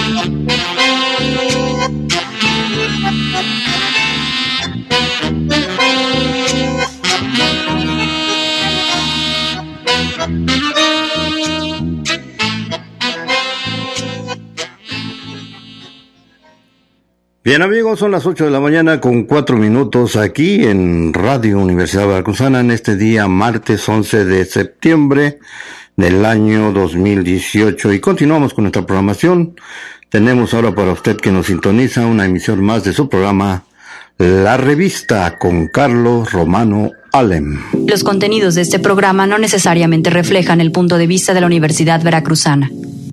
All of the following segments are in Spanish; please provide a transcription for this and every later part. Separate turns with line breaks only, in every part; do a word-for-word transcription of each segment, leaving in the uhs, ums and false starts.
Bien amigos, son las ocho de la mañana con cuatro minutos aquí en Radio Universidad Veracruzana en este día martes once de septiembre del año dos mil dieciocho y continuamos con nuestra programación. Tenemos ahora para usted que nos sintoniza una emisión más de su programa La Revista con Carlos Romano Alem.
Los contenidos de este programa no necesariamente reflejan el punto de vista de la Universidad Veracruzana.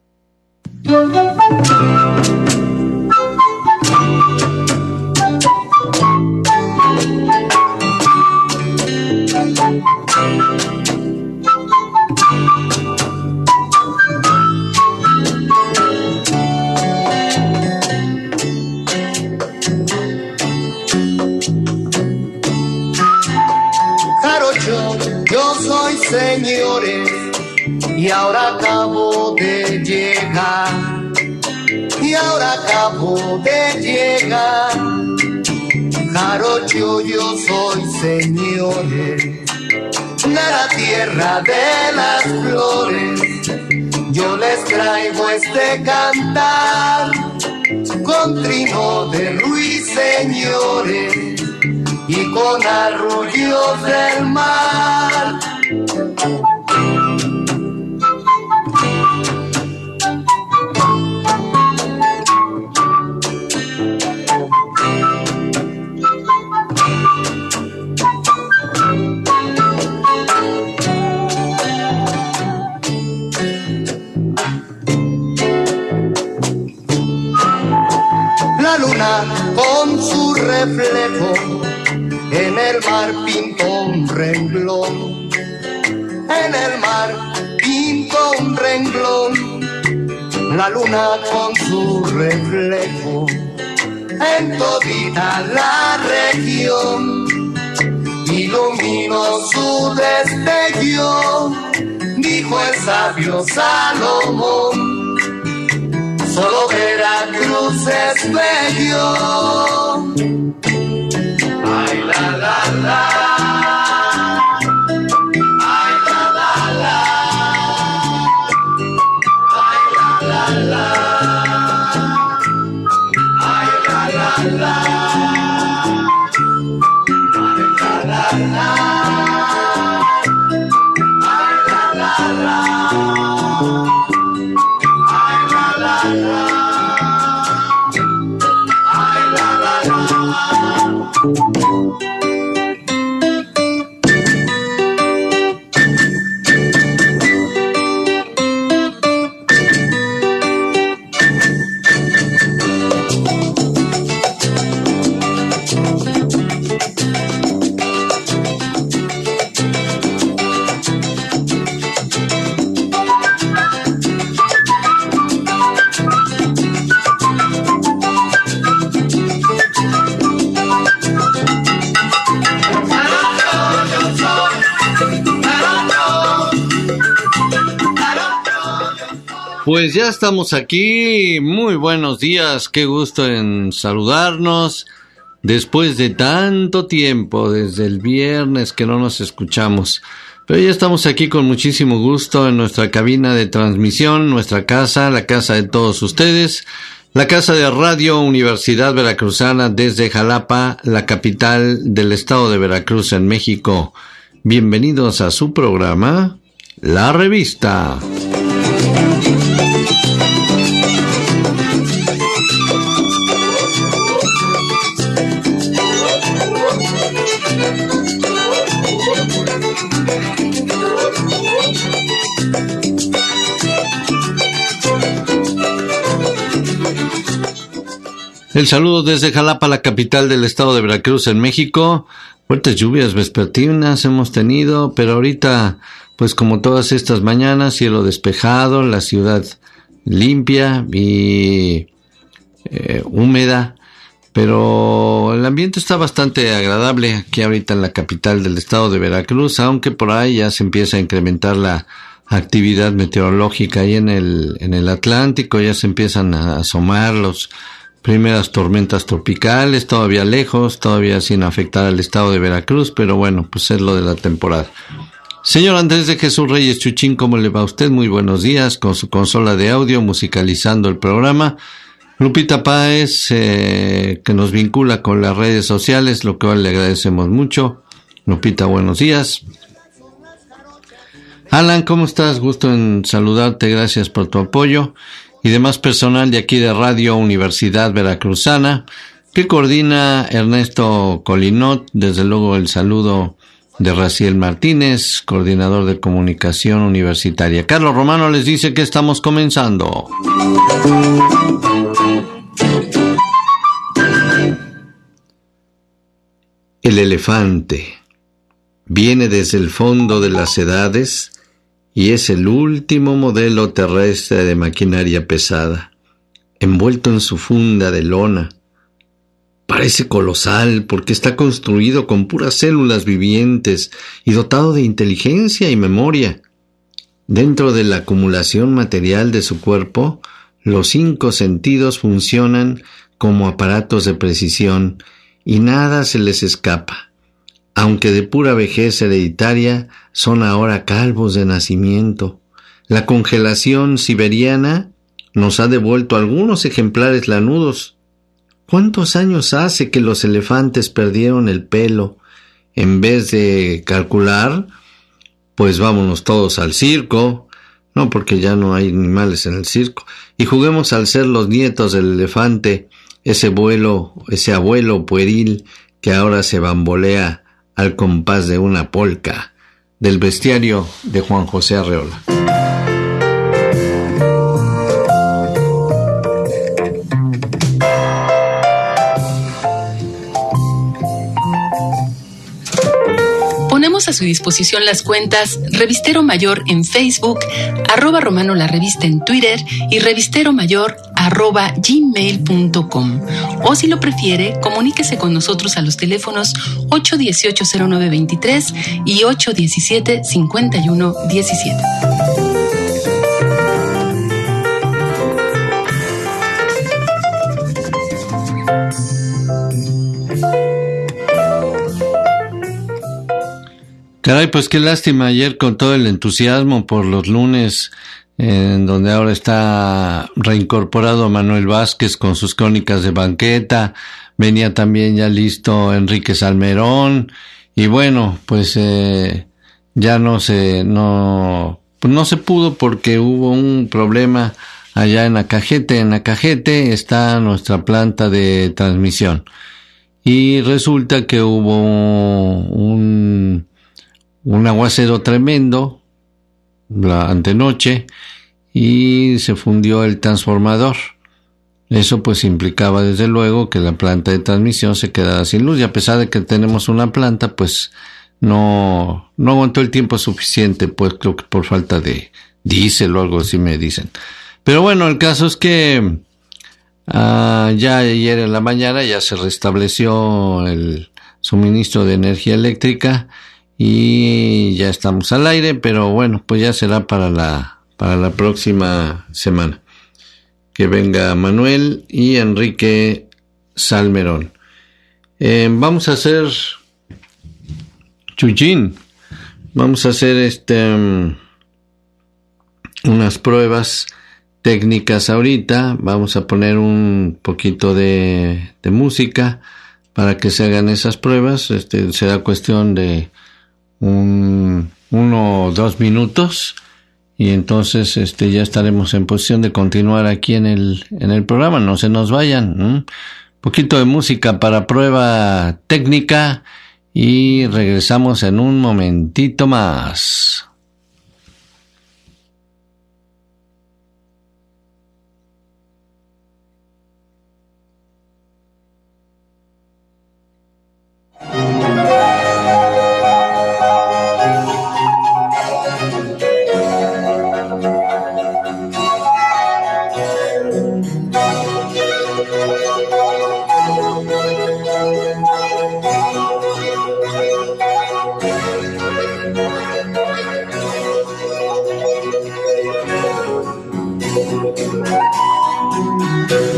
Señores, y ahora acabo de llegar, y ahora acabo de llegar, jarocho yo soy, señores, de la tierra de las flores, yo les traigo este cantar, con trino de ruiseñores, y con arrullos del mar. La luna con su reflejo en el mar pintó un renglón, en el mar pintó un renglón, la luna con su reflejo en todita la región, iluminó su destello, dijo el sabio Salomón, solo Veracruz es bello. Ay, la, la, la. Ay, la, la, la. Ay, la, la, la. Ay, la, la, la. Ay, la, la, la. Ay, la, la, la. Ay, la, la, la. Ay, la, la, la.
Pues ya estamos aquí, muy buenos días, qué gusto en saludarnos después de tanto tiempo, desde el viernes que no nos escuchamos, pero ya estamos aquí con muchísimo gusto en nuestra cabina de transmisión, nuestra casa, la casa de todos ustedes, la casa de Radio Universidad Veracruzana desde Jalapa, la capital del estado de Veracruz en México. Bienvenidos a su programa, La Revista. El saludo desde Jalapa, la capital del estado de Veracruz en México. Fuertes lluvias vespertinas hemos tenido, pero ahorita, pues como todas estas mañanas, cielo despejado, la ciudad limpia y eh, húmeda, pero el ambiente está bastante agradable aquí ahorita en la capital del estado de Veracruz, aunque por ahí ya se empieza a incrementar la actividad meteorológica ahí en el, en el Atlántico. Ya se empiezan a asomar las primeras tormentas tropicales, todavía lejos, todavía sin afectar al estado de Veracruz, pero bueno, pues es lo de la temporada. Señor Andrés de Jesús Reyes Chuchín, ¿cómo le va a usted? Muy buenos días, con su consola de audio, musicalizando el programa. Lupita Páez, eh, que nos vincula con las redes sociales, lo cual le agradecemos mucho. Lupita, buenos días. Alan, ¿cómo estás? Gusto en saludarte, gracias por tu apoyo. Y demás personal de aquí de Radio Universidad Veracruzana, que coordina Ernesto Colinot, desde luego el saludo de Raciel Martínez, coordinador de comunicación universitaria. Carlos Romano les dice que estamos comenzando. El elefante viene desde el fondo de las edades y es el último modelo terrestre de maquinaria pesada, envuelto en su funda de lona. Parece colosal porque está construido con puras células vivientes y dotado de inteligencia y memoria. Dentro de la acumulación material de su cuerpo, los cinco sentidos funcionan como aparatos de precisión y nada se les escapa. Aunque de pura vejez hereditaria, son ahora calvos de nacimiento. La congelación siberiana nos ha devuelto algunos ejemplares lanudos. ¿Cuántos años hace que los elefantes perdieron el pelo? En vez de calcular, pues vámonos todos al circo. No, porque ya no hay animales en el circo. Y juguemos al ser los nietos del elefante, ese abuelo, ese abuelo pueril que ahora se bambolea al compás de una polca. Del bestiario de Juan José Arreola.
Ponemos a su disposición las cuentas Revistero Mayor en Facebook, arroba Romano la Revista en Twitter y Revistero Mayor arroba gmail punto com. O si lo prefiere, comuníquese con nosotros a los teléfonos ocho uno ocho, cero nueve dos tres y ocho uno siete, cinco uno uno siete.
Caray, pues qué lástima ayer con todo el entusiasmo por los lunes, en donde ahora está reincorporado Manuel Vázquez con sus crónicas de banqueta, venía también ya listo Enrique Salmerón, y bueno, pues eh, ya no se, no, pues no se pudo porque hubo un problema allá en Acajete. En Acajete está nuestra planta de transmisión, y resulta que hubo un un aguacero tremendo la antenoche y se fundió el transformador. Eso pues implicaba desde luego que la planta de transmisión se quedara sin luz, y a pesar de que tenemos una planta, pues no no aguantó el tiempo suficiente, pues creo que por falta de diésel o algo así me dicen. Pero bueno, el caso es que uh, ya ayer en la mañana ya se restableció el suministro de energía eléctrica y ya estamos al aire, pero bueno, pues ya será para la para la próxima semana que venga Manuel y Enrique Salmerón. Eh, vamos a hacer Chuchín, vamos a hacer este um, unas pruebas técnicas ahorita. Vamos a poner un poquito de, de música para que se hagan esas pruebas. Este será cuestión de un uno o dos minutos y entonces este ya estaremos en posición de continuar aquí en el en el programa. No se nos vayan. Un poquito de música para prueba técnica y regresamos en un momentito más.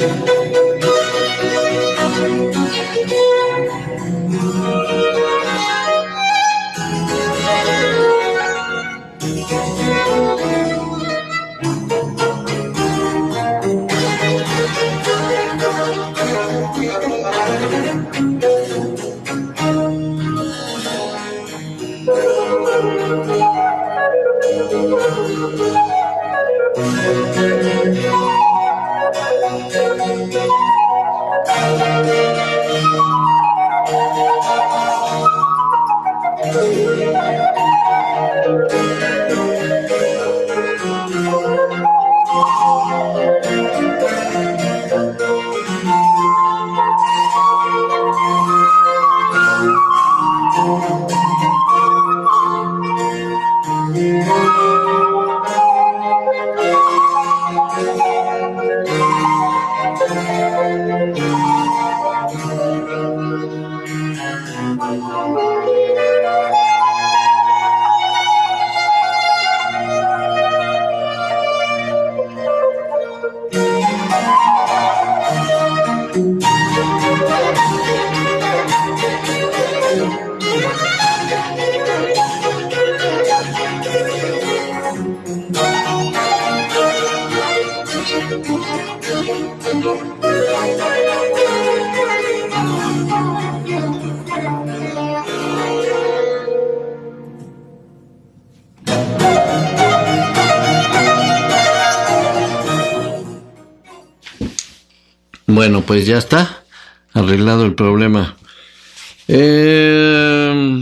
Bueno, pues ya está arreglado el problema. Eh...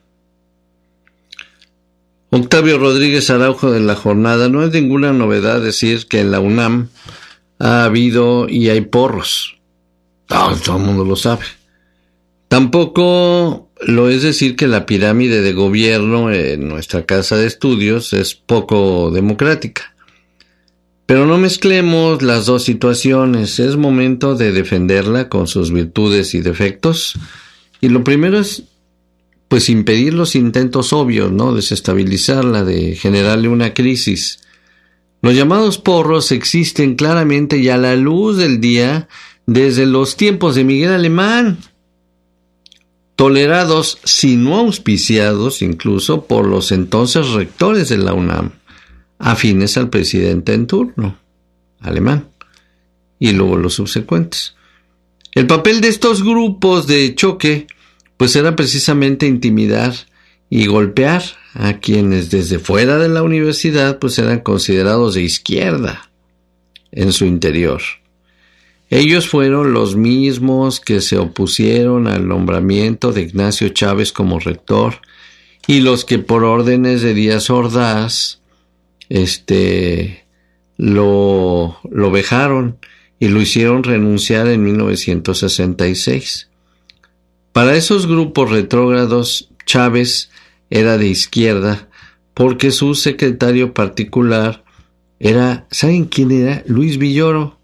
Octavio Rodríguez Araujo de La Jornada: no es ninguna novedad decir que en la UNAM ha habido y hay porros. Todo, todo el mundo lo sabe. Tampoco lo es decir que la pirámide de gobierno en nuestra casa de estudios es poco democrática. Pero no mezclemos las dos situaciones. Es momento de defenderla con sus virtudes y defectos. Y lo primero es, pues, impedir los intentos obvios, ¿no? Desestabilizarla, de generarle una crisis. Los llamados porros existen claramente y a la luz del día desde los tiempos de Miguel Alemán, tolerados, si no auspiciados, incluso por los entonces rectores de la UNAM, afines al presidente en turno, Alemán, y luego los subsecuentes. El papel de estos grupos de choque, pues, era precisamente intimidar y golpear a quienes desde fuera de la universidad, pues, eran considerados de izquierda en su interior. Ellos fueron los mismos que se opusieron al nombramiento de Ignacio Chávez como rector y los que por órdenes de Díaz Ordaz este lo, lo vejaron y lo hicieron renunciar en mil novecientos sesenta y seis. Para esos grupos retrógrados, Chávez era de izquierda porque su secretario particular era, ¿saben quién era? Luis Villoro,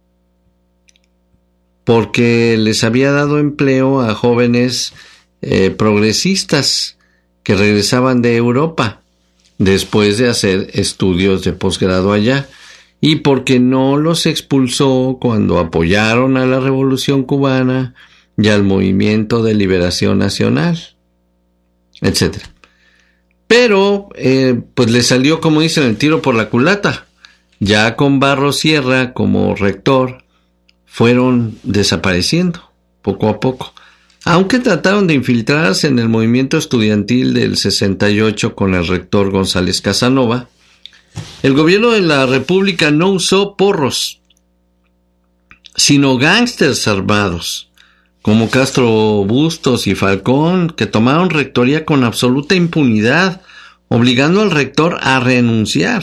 porque les había dado empleo a jóvenes eh, progresistas que regresaban de Europa después de hacer estudios de posgrado allá, y porque no los expulsó cuando apoyaron a la Revolución Cubana y al Movimiento de Liberación Nacional, etcétera. Pero, eh, pues le salió, como dicen, el tiro por la culata. Ya con Barros Sierra como rector, fueron desapareciendo poco a poco. Aunque trataron de infiltrarse en el movimiento estudiantil del sesenta y ocho con el rector González Casanova, el gobierno de la República no usó porros, sino gángsters armados, como Castro Bustos y Falcón, que tomaron rectoría con absoluta impunidad, obligando al rector a renunciar.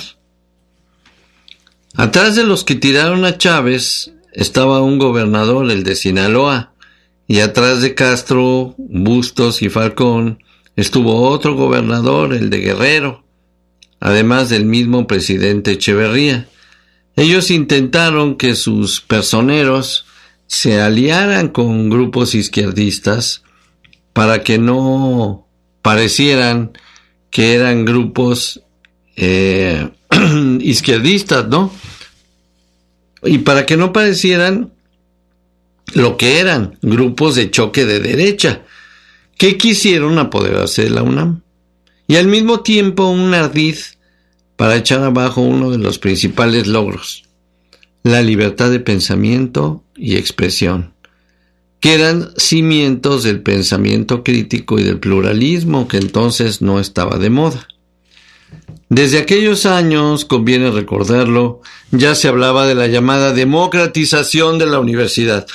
Atrás de los que tiraron a Chávez estaba un gobernador, el de Sinaloa, y atrás de Castro, Bustos y Falcón estuvo otro gobernador, el de Guerrero, además del mismo presidente Echeverría. Ellos intentaron que sus personeros se aliaran con grupos izquierdistas para que no parecieran que eran grupos eh, izquierdistas, ¿no? y para que no parecieran lo que eran, grupos de choque de derecha, que quisieron apoderarse de la UNAM, y al mismo tiempo un ardid para echar abajo uno de los principales logros, la libertad de pensamiento y expresión, que eran cimientos del pensamiento crítico y del pluralismo, que entonces no estaba de moda. Desde aquellos años, conviene recordarlo, ya se hablaba de la llamada democratización de la universidad.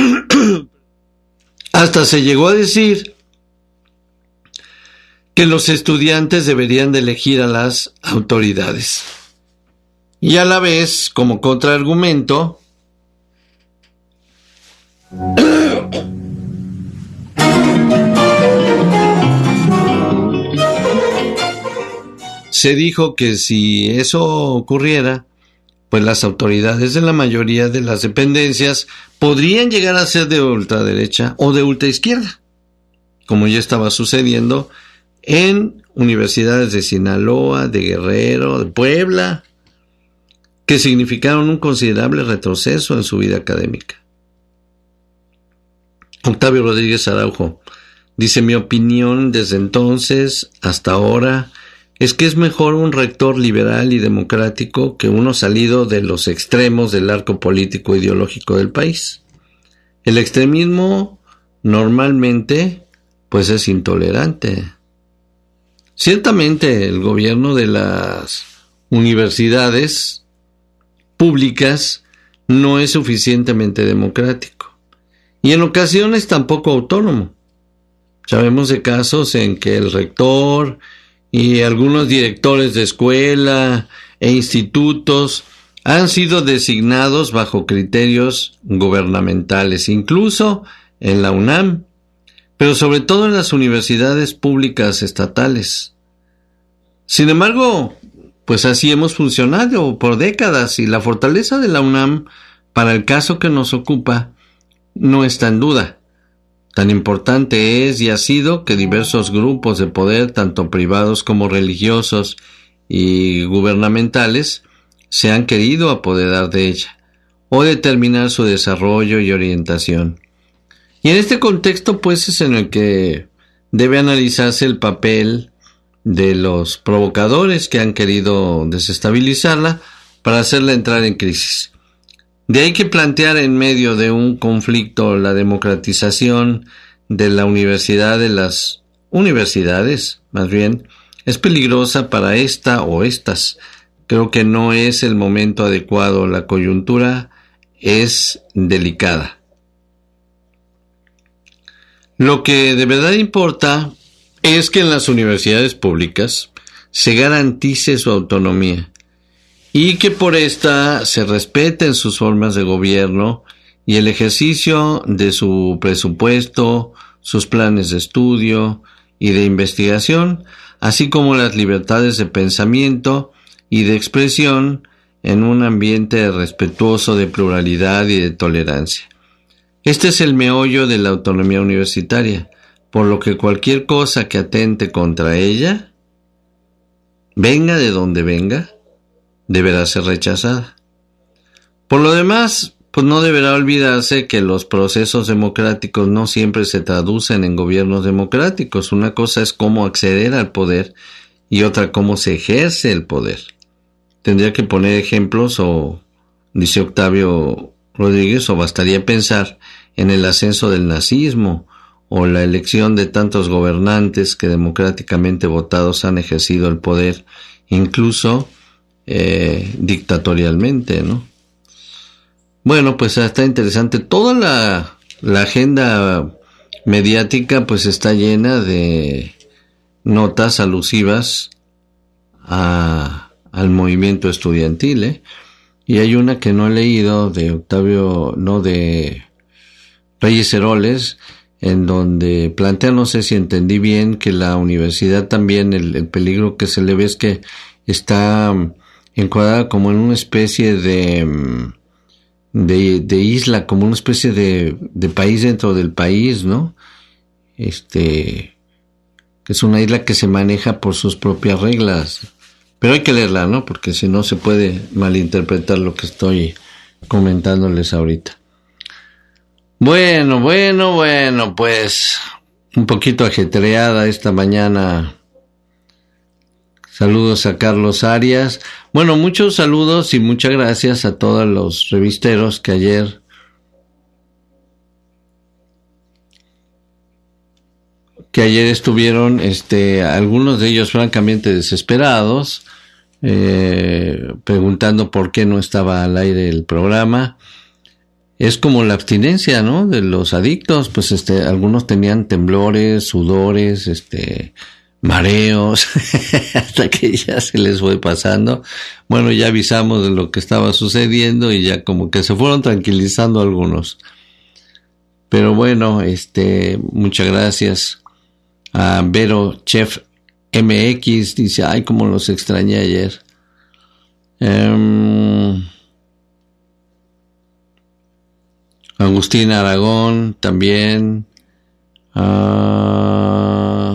Hasta se llegó a decir que los estudiantes deberían de elegir a las autoridades. Y a la vez, como contraargumento, se dijo que si eso ocurriera, pues las autoridades de la mayoría de las dependencias podrían llegar a ser de ultraderecha o de ultraizquierda, como ya estaba sucediendo en universidades de Sinaloa, de Guerrero, de Puebla, que significaron un considerable retroceso en su vida académica. Octavio Rodríguez Araujo dice: mi opinión desde entonces hasta ahora es que es mejor un rector liberal y democrático que uno salido de los extremos del arco político ideológico del país. El extremismo normalmente pues es intolerante. Ciertamente el gobierno de las universidades públicas no es suficientemente democrático y en ocasiones tampoco autónomo. Sabemos de casos en que el rector y algunos directores de escuela e institutos han sido designados bajo criterios gubernamentales, incluso en la UNAM, pero sobre todo en las universidades públicas estatales. Sin embargo, pues así hemos funcionado por décadas y la fortaleza de la UNAM para el caso que nos ocupa no está en duda. Tan importante es y ha sido que diversos grupos de poder, tanto privados como religiosos y gubernamentales, se han querido apoderar de ella o determinar su desarrollo y orientación. Y en este contexto, pues, es en el que debe analizarse el papel de los provocadores que han querido desestabilizarla para hacerla entrar en crisis. De ahí que plantear en medio de un conflicto la democratización de la universidad, de las universidades, más bien, es peligrosa para esta o estas. Creo que no es el momento adecuado, la coyuntura es delicada. Lo que de verdad importa es que en las universidades públicas se garantice su autonomía y que por esta se respeten sus formas de gobierno y el ejercicio de su presupuesto, sus planes de estudio y de investigación, así como las libertades de pensamiento y de expresión en un ambiente respetuoso de pluralidad y de tolerancia. Este es el meollo de la autonomía universitaria, por lo que cualquier cosa que atente contra ella, venga de donde venga, deberá ser rechazada. Por lo demás, pues no deberá olvidarse que los procesos democráticos no siempre se traducen en gobiernos democráticos. Una cosa es cómo acceder al poder y otra cómo se ejerce el poder. Tendría que poner ejemplos, o dice Octavio Rodríguez, o bastaría pensar en el ascenso del nazismo o la elección de tantos gobernantes que democráticamente votados han ejercido el poder, incluso eh, dictatorialmente, ¿no? Bueno, pues está interesante. Toda la, la agenda mediática pues está llena de notas alusivas a, al movimiento estudiantil, ¿eh? Y hay una que no he leído de Octavio, no, de Reyes Heroles, en donde plantea, no sé si entendí bien, que la universidad también, el, el peligro que se le ve es que está encuadrada como en una especie de, de, de isla, como una especie de, de país dentro del país, ¿no? Este, que es una isla que se maneja por sus propias reglas. Pero hay que leerla, ¿no? Porque si no se puede malinterpretar lo que estoy comentándoles ahorita. Bueno, bueno, bueno, pues un poquito ajetreada esta mañana. Saludos a Carlos Arias. Bueno, muchos saludos y muchas gracias a todos los revisteros que ayer que ayer estuvieron, este, algunos de ellos francamente desesperados, eh, preguntando por qué no estaba al aire el programa. Es como la abstinencia, ¿no? De los adictos, pues este, algunos tenían temblores, sudores, este, mareos, hasta que ya se les fue pasando. Bueno, ya avisamos de lo que estaba sucediendo y ya como que se fueron tranquilizando algunos. Pero bueno, este, muchas gracias a Vero Chef M X, dice, ay, cómo los extrañé ayer. Um, Agustín Aragón también. Uh,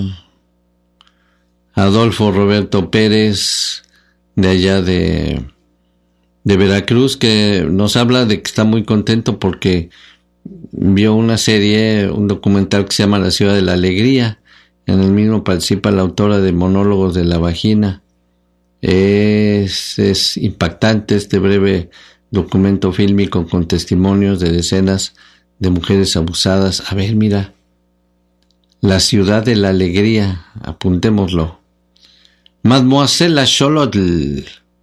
Adolfo Roberto Pérez, de allá de, de Veracruz, que nos habla de que está muy contento porque vio una serie, un documental que se llama La Ciudad de la Alegría. En el mismo participa la autora de Monólogos de la Vagina. Es, es impactante este breve documento fílmico con testimonios de decenas de mujeres abusadas. A ver, mira. La Ciudad de la Alegría. Apuntémoslo. Mademoiselle Xolotl.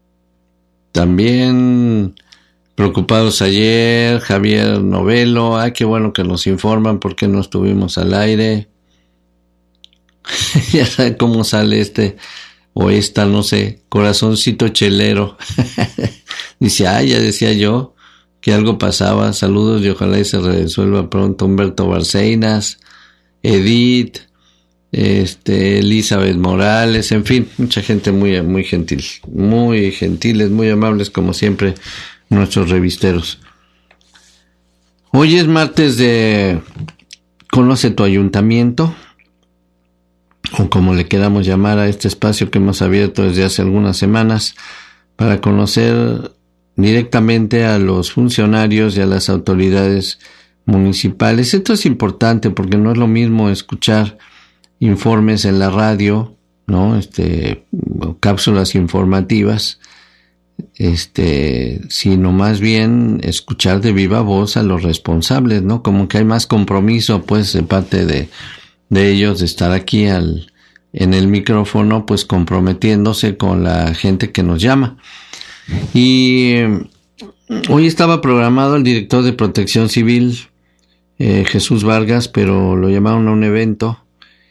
También preocupados ayer. Javier Novelo. Ay, qué bueno que nos informan porque no estuvimos al aire. Ya sabe cómo sale este o esta, no sé, corazoncito chelero. Dice, ah, ya decía yo que algo pasaba. Saludos y ojalá y se resuelva pronto. Humberto Barceinas, Edith, este, Elizabeth Morales, en fin, mucha gente muy, muy gentil, muy gentiles, muy amables como siempre nuestros revisteros. Hoy es martes de Conoce tu Ayuntamiento, o como le queramos llamar a este espacio que hemos abierto desde hace algunas semanas para conocer directamente a los funcionarios y a las autoridades municipales. Esto es importante porque no es lo mismo escuchar informes en la radio, ¿no? Este, cápsulas informativas, este, sino más bien escuchar de viva voz a los responsables, ¿no? Como que hay más compromiso, pues, de parte de de ellos de estar aquí al, en el micrófono, pues comprometiéndose con la gente que nos llama. Y hoy estaba programado el director de Protección Civil, eh, Jesús Vargas, pero lo llamaron a un evento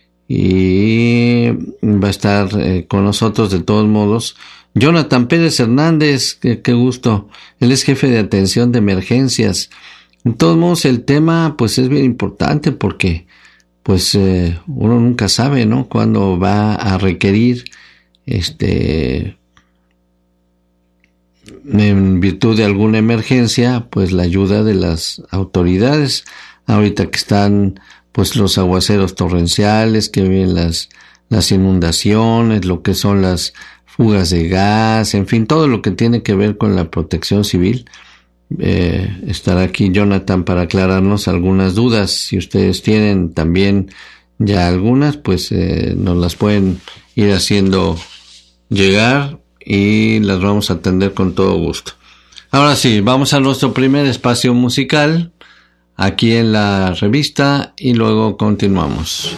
y va a estar eh, con nosotros de todos modos. Jonathan Pérez Hernández, qué, qué gusto, él es jefe de atención de emergencias. De todos modos, el tema pues es bien importante porque pues eh, uno nunca sabe, ¿no?, cuándo va a requerir, este, en virtud de alguna emergencia, pues la ayuda de las autoridades. Ahorita que están, pues, los aguaceros torrenciales, que vienen las, las inundaciones, lo que son las fugas de gas, en fin, todo lo que tiene que ver con la protección civil. Eh, estará aquí Jonathan para aclararnos algunas dudas. Si ustedes tienen también ya algunas, pues eh, nos las pueden ir haciendo llegar y las vamos a atender con todo gusto. Ahora sí, vamos a nuestro primer espacio musical aquí en la revista y luego continuamos.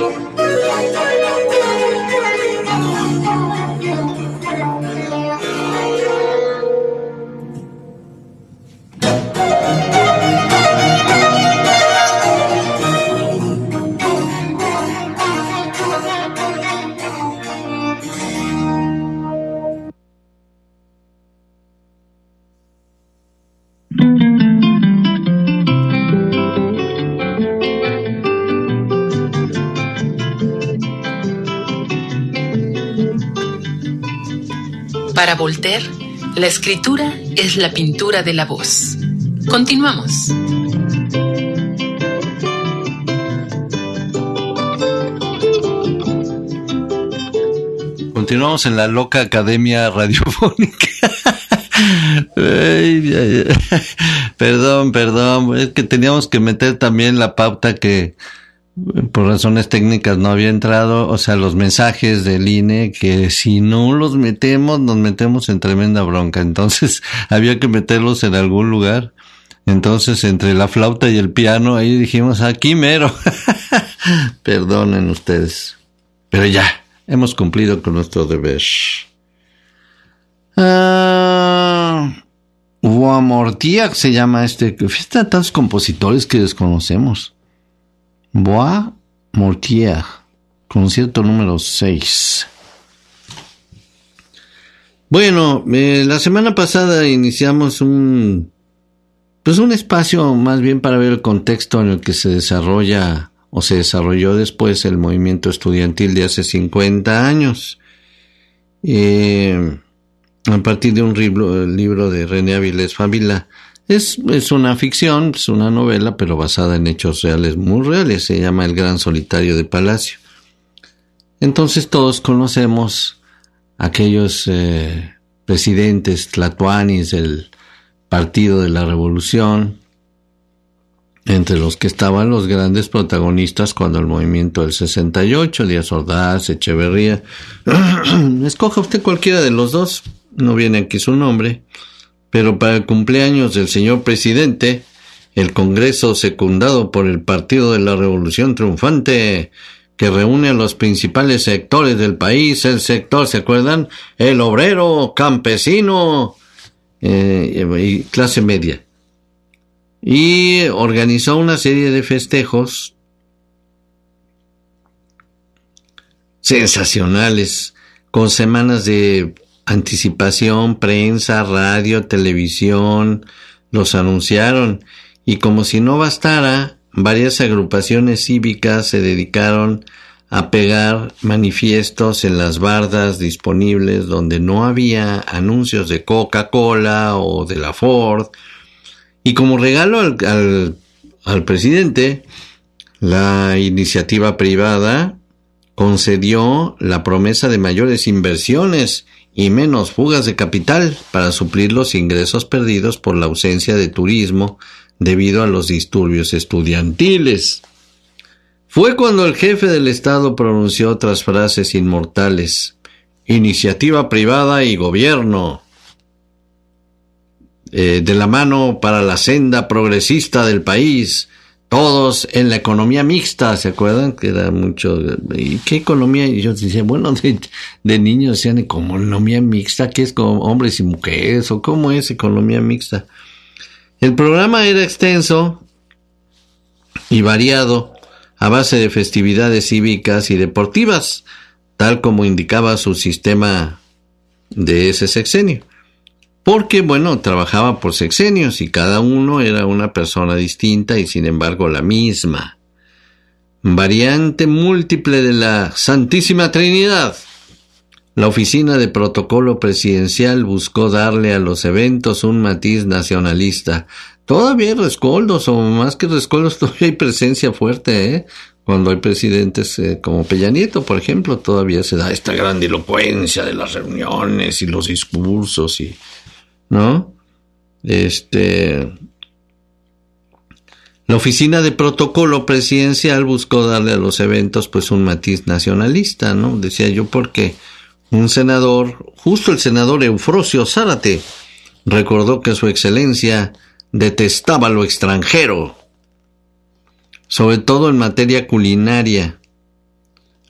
Para Voltaire, la escritura es la pintura de la voz. Continuamos.
Continuamos en la loca academia radiofónica. Ay, ay, ay. Perdón, perdón, es que teníamos que meter también la pauta que por razones técnicas no había entrado, o sea, los mensajes del I N E, que si no los metemos, nos metemos en tremenda bronca. Entonces, había que meterlos en algún lugar. Entonces, entre la flauta y el piano, ahí dijimos, aquí mero. Perdonen ustedes. Pero ya, hemos cumplido con nuestro deber. Ah, Boismortier se llama este. Fíjate a tantos compositores que desconocemos. Boismortier, concierto número seis. Bueno, eh, la semana pasada iniciamos un, pues un espacio más bien para ver el contexto en el que se desarrolla o se desarrolló después el movimiento estudiantil de hace cincuenta años. Eh, a partir de un libro, el libro de René Avilés Fabila. Es, es una ficción, es una novela, pero basada en hechos reales, muy reales. Se llama El Gran Solitario de Palacio. Entonces todos conocemos aquellos eh, presidentes tlatoanis del Partido de la Revolución, entre los que estaban los grandes protagonistas cuando el movimiento del sesenta y ocho, Díaz Ordaz, Echeverría. Escoja usted cualquiera de los dos, no viene aquí su nombre. Pero para el cumpleaños del señor presidente, el Congreso secundado por el Partido de la Revolución Triunfante, que reúne a los principales sectores del país, el sector, ¿se acuerdan? El obrero, campesino eh, y clase media. Y organizó una serie de festejos sensacionales, con semanas de anticipación, prensa, radio, televisión, los anunciaron, y como si no bastara, varias agrupaciones cívicas se dedicaron a pegar manifiestos en las bardas disponibles donde no había anuncios de Coca-Cola o de la Ford, y como regalo al, al, al presidente, la iniciativa privada concedió la promesa de mayores inversiones y menos fugas de capital para suplir los ingresos perdidos por la ausencia de turismo debido a los disturbios estudiantiles. Fue cuando el jefe del Estado pronunció otras frases inmortales: iniciativa privada y gobierno, eh, de la mano para la senda progresista del país, todos en la economía mixta. ¿Se acuerdan? Que era mucho. ¿Y qué economía? Y yo decía, bueno, de, de niños decían economía mixta, ¿qué es como hombres y mujeres? ¿O cómo es economía mixta? El programa era extenso y variado, a base de festividades cívicas y deportivas, tal como indicaba su sistema de ese sexenio. Porque, bueno, trabajaba por sexenios y cada uno era una persona distinta y sin embargo la misma. Variante múltiple de la Santísima Trinidad. La Oficina de Protocolo Presidencial buscó darle a los eventos un matiz nacionalista. Todavía hay rescoldos, o más que rescoldos, todavía hay presencia fuerte, ¿eh? Cuando hay presidentes eh, como Peña Nieto, por ejemplo, todavía se da esta grandilocuencia de las reuniones y los discursos y... ¿no? Este, la Oficina de Protocolo Presidencial buscó darle a los eventos pues un matiz nacionalista, ¿no? Decía yo, porque un senador, justo el senador Eufrosio Zárate, recordó que su excelencia detestaba lo extranjero, sobre todo en materia culinaria,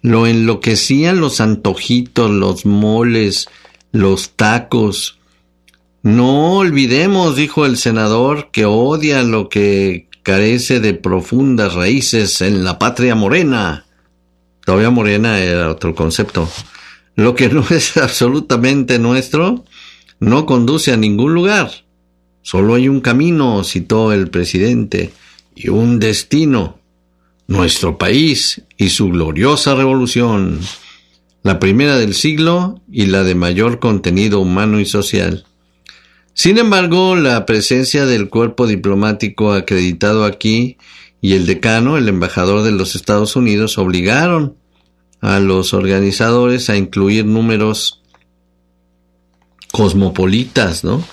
lo enloquecían los antojitos, los moles, los tacos. No olvidemos, dijo el senador, que odia lo que carece de profundas raíces en la patria morena. Todavía morena era otro concepto. Lo que no es absolutamente nuestro no conduce a ningún lugar. Solo hay un camino, citó el presidente, y un destino. Nuestro país y su gloriosa revolución, la primera del siglo y la de mayor contenido humano y social. Sin embargo, la presencia del cuerpo diplomático acreditado aquí y el decano, el embajador de los Estados Unidos, obligaron a los organizadores a incluir números cosmopolitas, ¿no?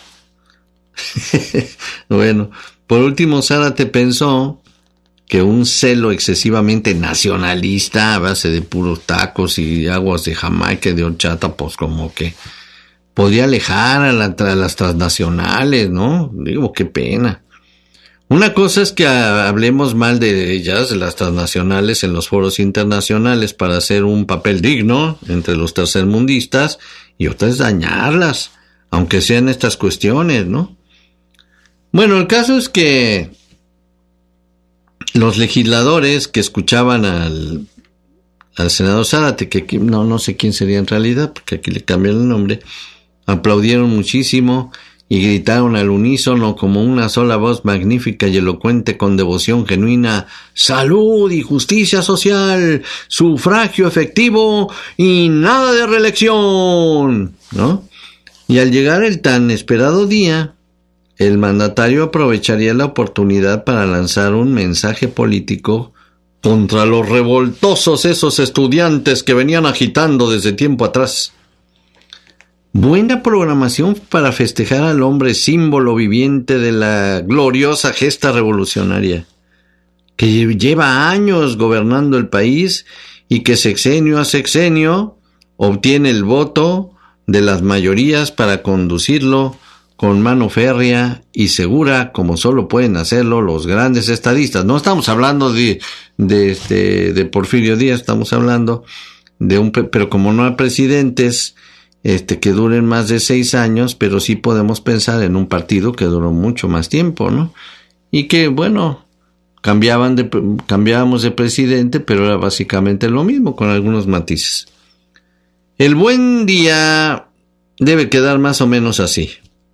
Bueno, por último, Zárate pensó que un celo excesivamente nacionalista a base de puros tacos y aguas de Jamaica y de horchata, pues como que podía alejar a, la, a las transnacionales, ¿no? Digo, qué pena. Una cosa es que hablemos mal de ellas, de las transnacionales, en los foros internacionales para hacer un papel digno entre los tercermundistas, y otra es dañarlas, aunque sean estas cuestiones, ¿no? Bueno, el caso es que los legisladores que escuchaban al, al senador Zárate, que aquí, no, no sé quién sería en realidad, porque aquí le cambian el nombre, aplaudieron muchísimo y gritaron al unísono como una sola voz magnífica y elocuente con devoción genuina: ¡salud y justicia social! ¡Sufragio efectivo y nada de reelección! ¿No? Y al llegar el tan esperado día, el mandatario aprovecharía la oportunidad para lanzar un mensaje político contra los revoltosos esos estudiantes que venían agitando desde tiempo atrás. Buena programación para festejar al hombre símbolo viviente de la gloriosa gesta revolucionaria, que lleva años gobernando el país y que sexenio a sexenio obtiene el voto de las mayorías para conducirlo con mano férrea y segura, como solo pueden hacerlo los grandes estadistas. No estamos hablando de, de, este, de Porfirio Díaz, estamos hablando de un, pero como no hay presidentes este, que duren más de seis años, pero sí podemos pensar en un partido que duró mucho más tiempo, ¿no? Y que, bueno, cambiaban de, cambiábamos de presidente, pero era básicamente lo mismo, con algunos matices. El buen día debe quedar más o menos así,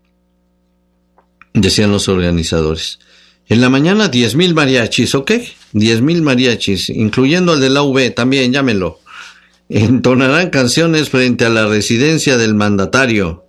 decían los organizadores. En la mañana diez mil mariachis, ¿ok? diez mil mariachis, incluyendo el de la U B, también, llámenlo. Entonarán canciones frente a la residencia del mandatario.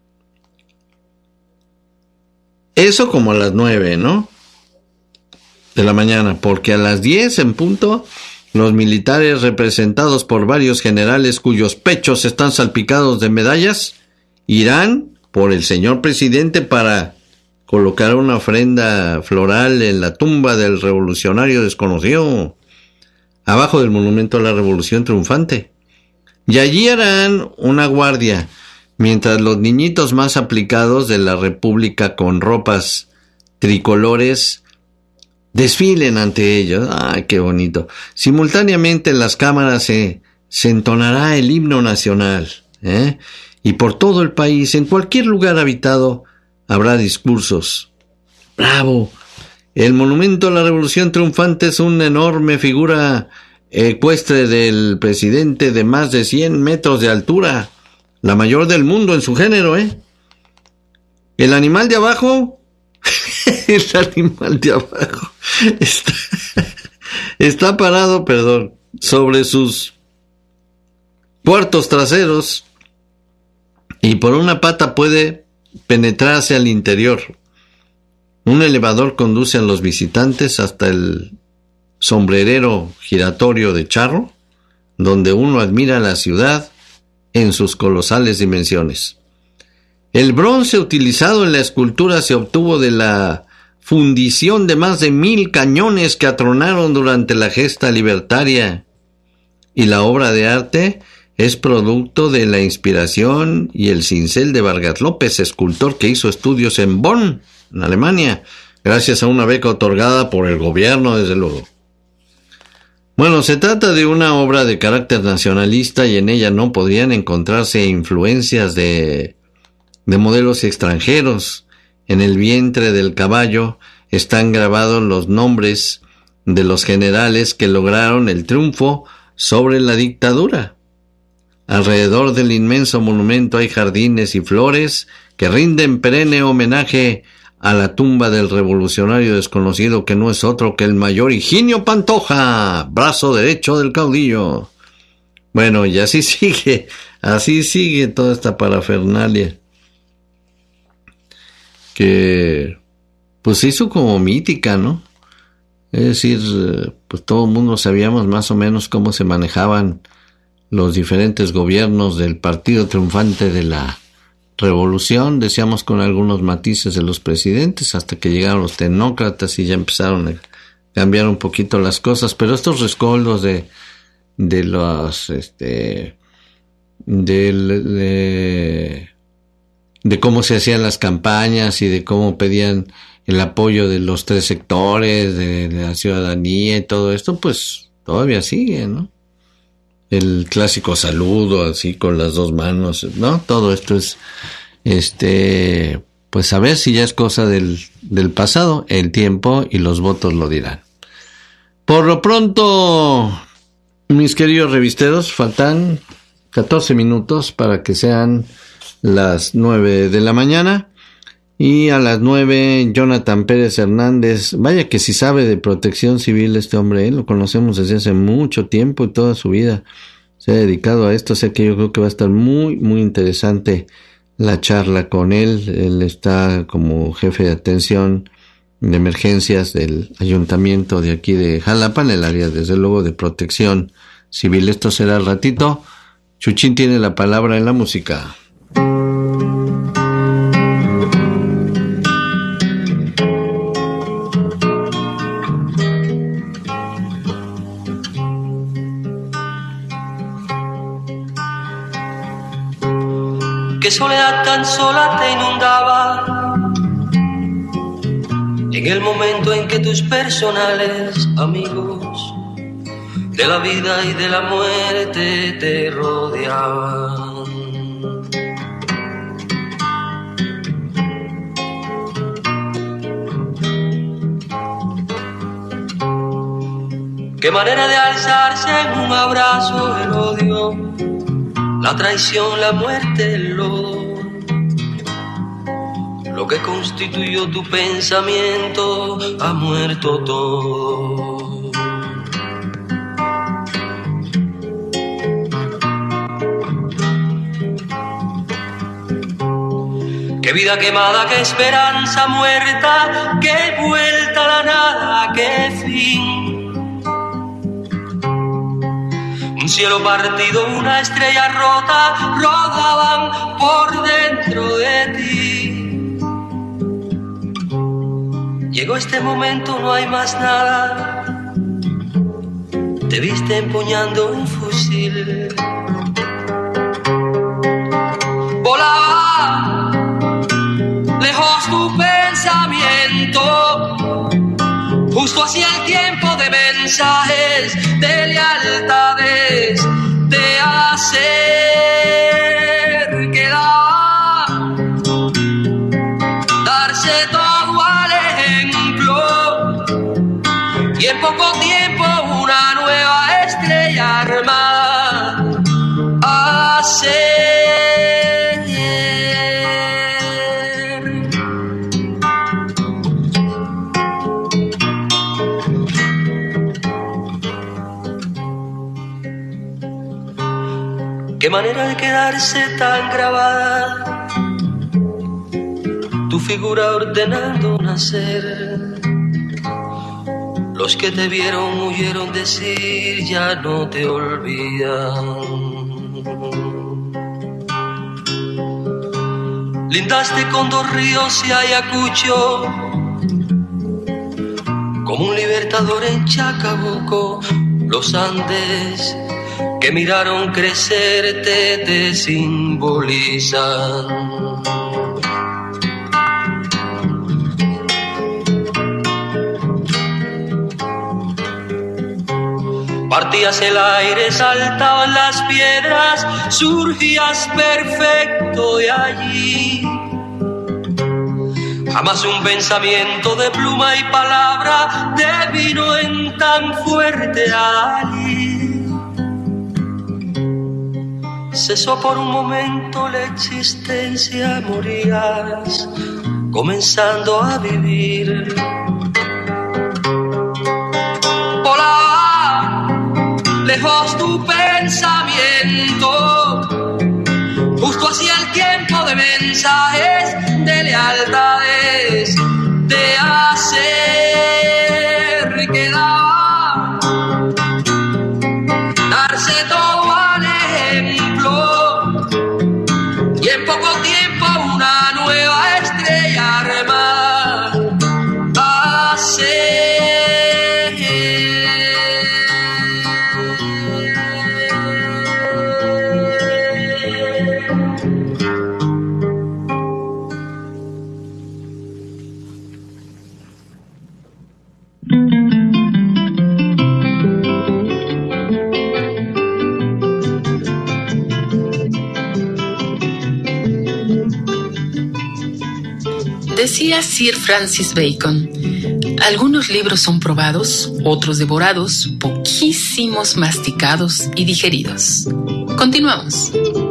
Eso como a las nueve, ¿no? De la mañana, porque a las diez en punto, los militares representados por varios generales cuyos pechos están salpicados de medallas, irán por el señor presidente para colocar una ofrenda floral en la tumba del revolucionario desconocido, abajo del monumento a la Revolución Triunfante. Y allí harán una guardia, mientras los niñitos más aplicados de la República con ropas tricolores desfilen ante ellos. ¡Ay, qué bonito! Simultáneamente en las cámaras se, se entonará el himno nacional, ¿eh? Y por todo el país, en cualquier lugar habitado, habrá discursos. ¡Bravo! El monumento a la Revolución Triunfante es una enorme figura ecuestre del presidente de más de cien metros de altura, la mayor del mundo en su género, ¿eh? El animal de abajo, el animal de abajo está, está parado, perdón, sobre sus puertos traseros y por una pata puede penetrarse al interior. Un elevador conduce a los visitantes hasta el sombrerero giratorio de Charro, donde uno admira la ciudad en sus colosales dimensiones. El bronce utilizado en la escultura se obtuvo de la fundición de más de mil cañones que atronaron durante la gesta libertaria, y la obra de arte es producto de la inspiración y el cincel de Vargas López, escultor que hizo estudios en Bonn, en Alemania, gracias a una beca otorgada por el gobierno, desde luego. Bueno, se trata de una obra de carácter nacionalista y en ella no podrían encontrarse influencias de, de modelos extranjeros. En el vientre del caballo están grabados los nombres de los generales que lograron el triunfo sobre la dictadura. Alrededor del inmenso monumento hay jardines y flores que rinden perenne homenaje a la tumba del revolucionario desconocido que no es otro que el mayor Higinio Pantoja, brazo derecho del caudillo. Bueno, y así sigue, así sigue toda esta parafernalia que pues se hizo como mítica, ¿no? Es decir, pues todo el mundo sabíamos más o menos cómo se manejaban los diferentes gobiernos del partido triunfante de la revolución, decíamos con algunos matices de los presidentes, hasta que llegaron los tecnócratas y ya empezaron a cambiar un poquito las cosas, pero estos rescoldos de de los este de, de, de cómo se hacían las campañas y de cómo pedían el apoyo de los tres sectores, de, de la ciudadanía y todo esto, pues todavía sigue, ¿no? El clásico saludo así con las dos manos, ¿no? Todo esto es, este, pues a ver si ya es cosa del, del pasado, el tiempo y los votos lo dirán. Por lo pronto, mis queridos revisteros, faltan catorce minutos para que sean las nueve de la mañana. Y a las nueve, Jonathan Pérez Hernández, vaya que si sabe de protección civil este hombre, ¿eh? Lo conocemos desde hace mucho tiempo y toda su vida se ha dedicado a esto, o sea que yo creo que va a estar muy, muy interesante la charla con él. Él está como jefe de atención de emergencias del ayuntamiento de aquí de Jalapa, en el área desde luego de protección civil. Esto será al ratito. Chuchín tiene la palabra en la música.
Qué soledad tan sola te inundaba en el momento en que tus personales amigos de la vida y de la muerte te rodeaban. Qué manera de alzarse en un abrazo el odio, la traición, la muerte, el lodo, lo que constituyó tu pensamiento, ha muerto todo. Qué vida quemada, qué esperanza muerta, qué vuelta a la nada, qué fin. Un cielo partido, una estrella rota, rodaban por dentro de ti. Llegó este momento, no hay más nada. Te viste empuñando un fusil. Volaba lejos tu pensamiento, justo hacia el tiempo de mensajes, de lealtades, de hacer. Quedaba darse todo al ejemplo, y en poco tiempo una nueva estrella armada hacer. Qué manera de quedarse tan grabada, tu figura ordenando nacer. Los que te vieron huyeron decir, ya no te olvidan. Lindaste con dos ríos y Ayacucho, como un libertador en Chacabuco. Los Andes que miraron crecerte te simbolizan. Partías el aire, saltaban las piedras, surgías perfecto de allí. Jamás un pensamiento de pluma y palabra te vino en tan fuerte Dalí. Cesó por un momento la existencia, morías comenzando a vivir. Volaba lejos tu pensamiento, justo hacia el tiempo de mensajes, de lealtades, de hacer que daba darse todo al ejemplo, y en poco tiempo una nueva estrella armada hacer.
Decía Sir Francis Bacon, algunos libros son probados, otros devorados, poquísimos masticados y digeridos. Continuamos.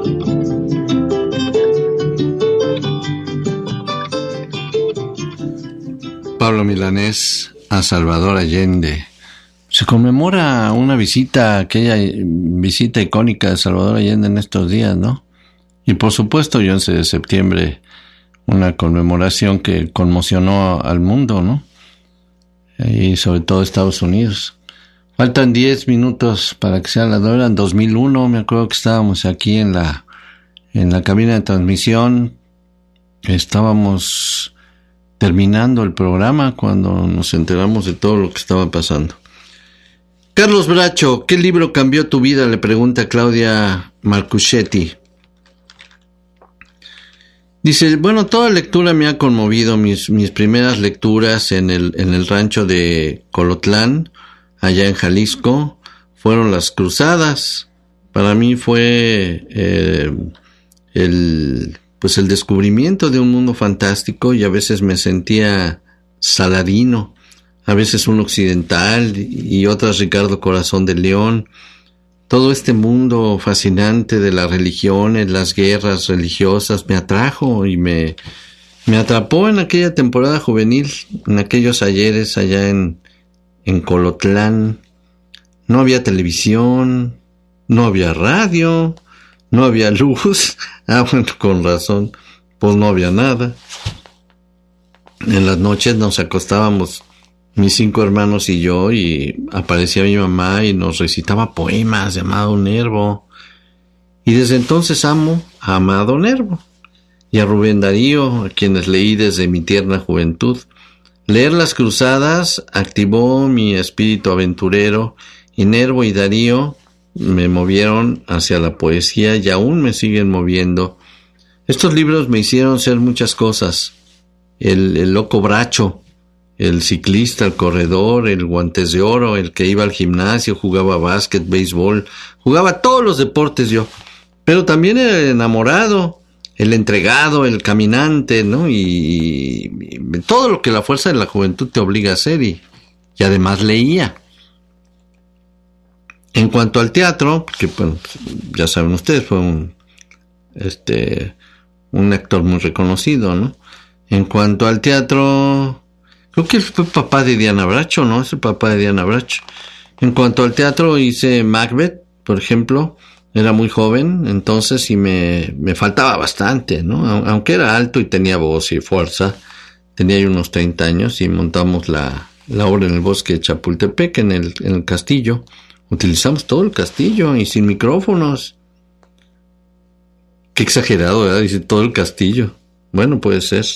Pablo Milanés a Salvador Allende. Se conmemora una visita, aquella visita icónica de Salvador Allende en estos días, ¿no? Y por supuesto, el once de septiembre, una conmemoración que conmocionó al mundo, ¿no? Y sobre todo Estados Unidos. Faltan diez minutos para que sean las nueve. En dos mil uno, me acuerdo que estábamos aquí en la, en la cabina de transmisión. Estábamos terminando el programa cuando nos enteramos de todo lo que estaba pasando. Carlos Bracho, ¿qué libro cambió tu vida?, le pregunta Claudia Marcuschetti. Dice, bueno, toda lectura me ha conmovido. Mis, mis primeras lecturas en el, en el rancho de Colotlán, allá en Jalisco, fueron las Cruzadas. Para mí fue eh, el, pues el descubrimiento de un mundo fantástico, y a veces me sentía Saladino, a veces un occidental y otras Ricardo Corazón de León. Todo este mundo fascinante de las religiones, las guerras religiosas, me atrajo y me, me atrapó en aquella temporada juvenil, en aquellos ayeres allá en, en Colotlán. No había televisión, no había radio, no había luz. Ah, bueno, con razón, pues no había nada. En las noches nos acostábamos mis cinco hermanos y yo, y aparecía mi mamá y nos recitaba poemas de Amado Nervo. Y desde entonces amo a Amado Nervo y a Rubén Darío, a quienes leí desde mi tierna juventud. Leer Las Cruzadas activó mi espíritu aventurero, y Nervo y Darío me movieron hacia la poesía y aún me siguen moviendo. Estos libros me hicieron ser muchas cosas. El, el loco Bracho, el ciclista, el corredor, el guantes de oro, el que iba al gimnasio, jugaba básquet, béisbol, jugaba todos los deportes yo, pero también el enamorado, el entregado, el caminante, ¿no? Y, y todo lo que la fuerza de la juventud te obliga a hacer, y, y además leía. En cuanto al teatro, que bueno, ya saben ustedes, fue un, este, un actor muy reconocido, ¿no? En cuanto al teatro, creo que él fue papá de Diana Bracho, ¿no? Es el papá de Diana Bracho. En cuanto al teatro, hice Macbeth, por ejemplo. Era muy joven, entonces, y me, me faltaba bastante, ¿no? Aunque era alto y tenía voz y fuerza. Tenía yo unos treinta años y montamos la, la obra en el bosque de Chapultepec, en el, en el castillo. Utilizamos todo el castillo y sin micrófonos. Qué exagerado, ¿verdad? Dice todo el castillo. Bueno, puede ser.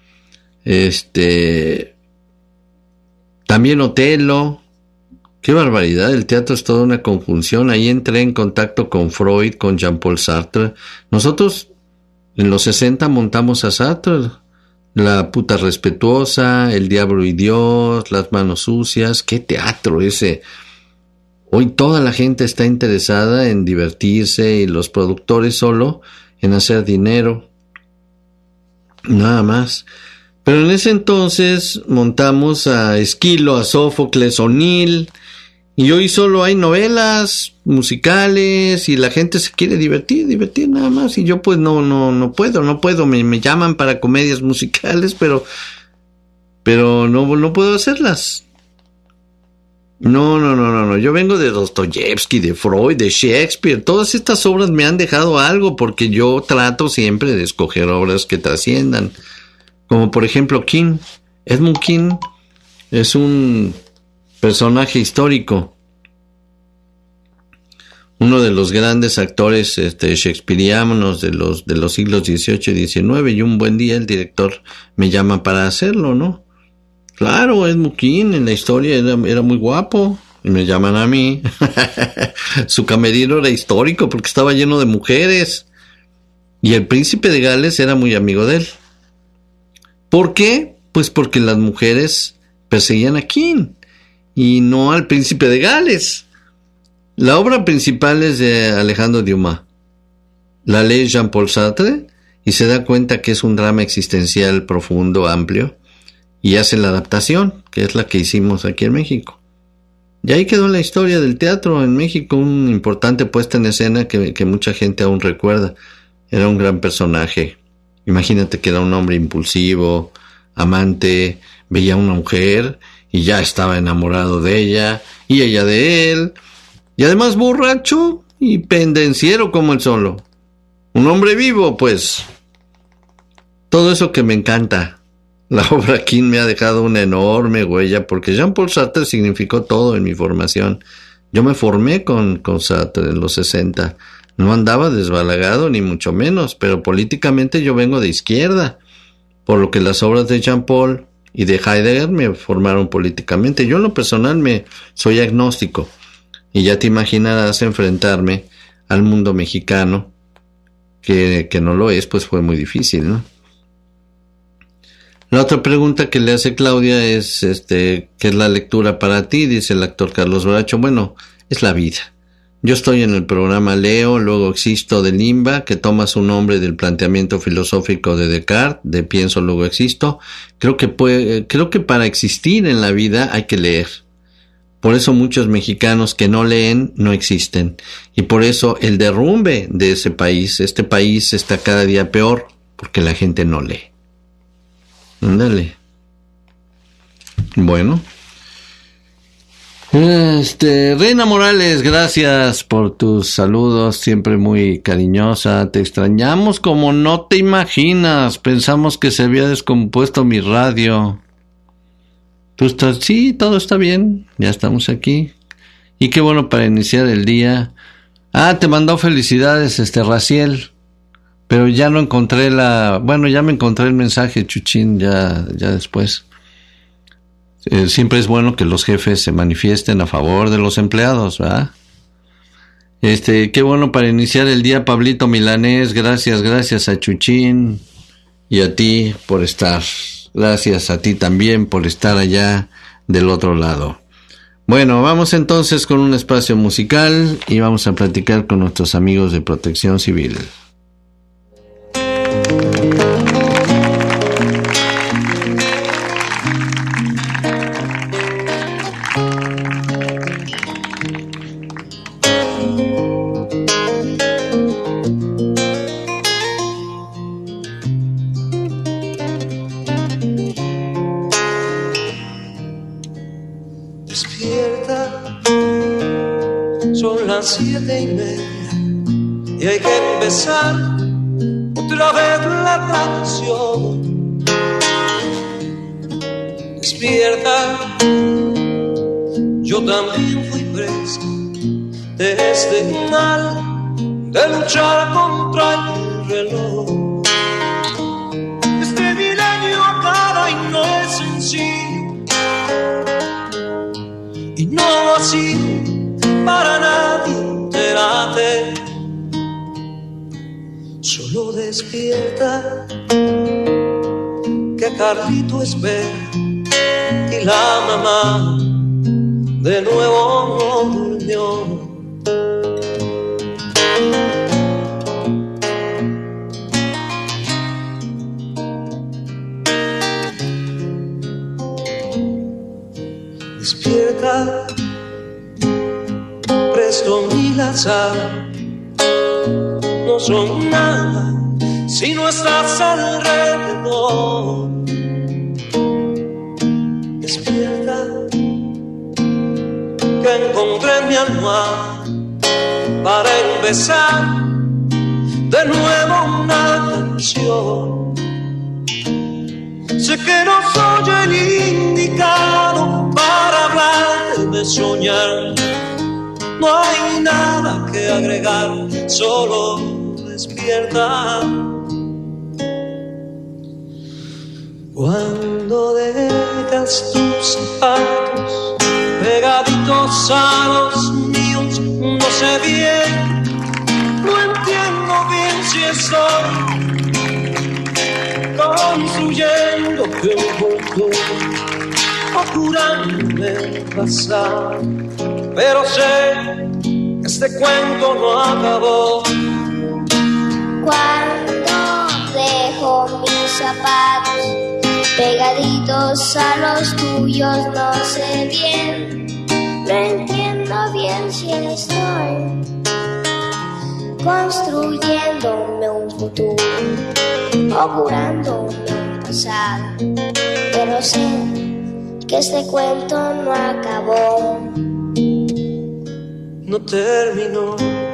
Este... También Otelo. Qué barbaridad, el teatro es toda una conjunción. Ahí entré en contacto con Freud, con Jean-Paul Sartre. Nosotros en los sesenta montamos a Sartre. La puta respetuosa, El diablo y Dios, Las manos sucias. Qué teatro ese. Hoy toda la gente está interesada en divertirse y los productores solo en hacer dinero. Nada más. Pero en ese entonces montamos a Esquilo, a Sófocles, O'Neill, y hoy solo hay novelas musicales y la gente se quiere divertir, divertir nada más, y yo pues no, no, no puedo, no puedo, me, me llaman para comedias musicales, pero, pero no, no puedo hacerlas. No, no, no, no, no, yo vengo de Dostoyevsky, de Freud, de Shakespeare, todas estas obras me han dejado algo, porque yo trato siempre de escoger obras que trasciendan, como por ejemplo King. Edmund King es un personaje histórico, uno de los grandes actores este, shakespearianos de los, de los siglos dieciocho y diecinueve, y un buen día el director me llama para hacerlo, ¿no? Claro, Edmund King en la historia era, era muy guapo, y me llaman a mí. Su camerino era histórico porque estaba lleno de mujeres, y el príncipe de Gales era muy amigo de él. ¿Por qué? Pues porque las mujeres perseguían a King y no al príncipe de Gales. La obra principal es de Alejandro Dumas. La lee Jean-Paul Sartre y se da cuenta que es un drama existencial profundo, amplio, y hace la adaptación, que es la que hicimos aquí en México. Y ahí quedó la historia del teatro en México, una importante puesta en escena que, que mucha gente aún recuerda. Era un gran personaje. Imagínate que era un hombre impulsivo, amante, veía a una mujer y ya estaba enamorado de ella, y ella de él, y además borracho y pendenciero como él solo. Un hombre vivo, pues. Todo eso que me encanta. La obra King me ha dejado una enorme huella, porque Jean-Paul Sartre significó todo en mi formación. Yo me formé con, con Sartre en los sesenta. No andaba desbalagado, ni mucho menos, pero políticamente yo vengo de izquierda, por lo que las obras de Jean-Paul y de Heidegger me formaron políticamente. Yo en lo personal me soy agnóstico, y ya te imaginarás enfrentarme al mundo mexicano, que, que no lo es, pues fue muy difícil, ¿no? La otra pregunta que le hace Claudia es, este, ¿qué es la lectura para ti? Dice el actor Carlos Bracho. Bueno, es la vida. Yo estoy en el programa Leo, luego existo de Limba, que toma su nombre del planteamiento filosófico de Descartes, de pienso, luego existo. Creo que puede, creo que para existir en la vida hay que leer. Por eso muchos mexicanos que no leen no existen. Y por eso el derrumbe de ese país, este país está cada día peor, porque la gente no lee. Ándale. Bueno. Este, Reina Morales, gracias por tus saludos, siempre muy cariñosa. Te extrañamos como no te imaginas. Pensamos que se había descompuesto mi radio. ¿Tú estás? Sí, todo está bien. Ya estamos aquí. Y qué bueno para iniciar el día. Ah, te mandó felicidades, este, Raciel. Pero ya no encontré la... Bueno, ya me encontré el mensaje, Chuchín, ya, ya después. Eh, siempre es bueno que los jefes se manifiesten a favor de los empleados, ¿verdad? Este, qué bueno para iniciar el día, Pablito Milanés. Gracias, gracias a Chuchín y a ti por estar. Gracias a ti también por estar allá del otro lado. Bueno, vamos entonces con un espacio musical y vamos a platicar con nuestros amigos de Protección Civil.
Siete y media y hay que empezar otra vez la tradición. Despierta, yo también fui preso de este mal de luchar contra el reloj. Este milenio acaba y no es sencillo, y no ha sido para nadie, entérate. Solo despierta, que Carlito espera y la mamá de nuevo no durmió. Despierta, presto mi lazada, no son nada si no estás alrededor. Despierta, que encontré mi almohada para empezar de nuevo una canción. Sé que no soy el indicado para hablar de soñar, no hay nada que agregar, solo despierta. Cuando dejas tus zapatos pegaditos a los míos, no sé bien, no entiendo bien si estoy construyendo un futuro o curándome el pasado, pero sé que este cuento no acabó.
Cuando dejo mis zapatos pegaditos a los tuyos, no sé bien, no entiendo bien si estoy construyéndome un futuro o curándome un pasado, pero sé que este cuento no acabó,
no terminó.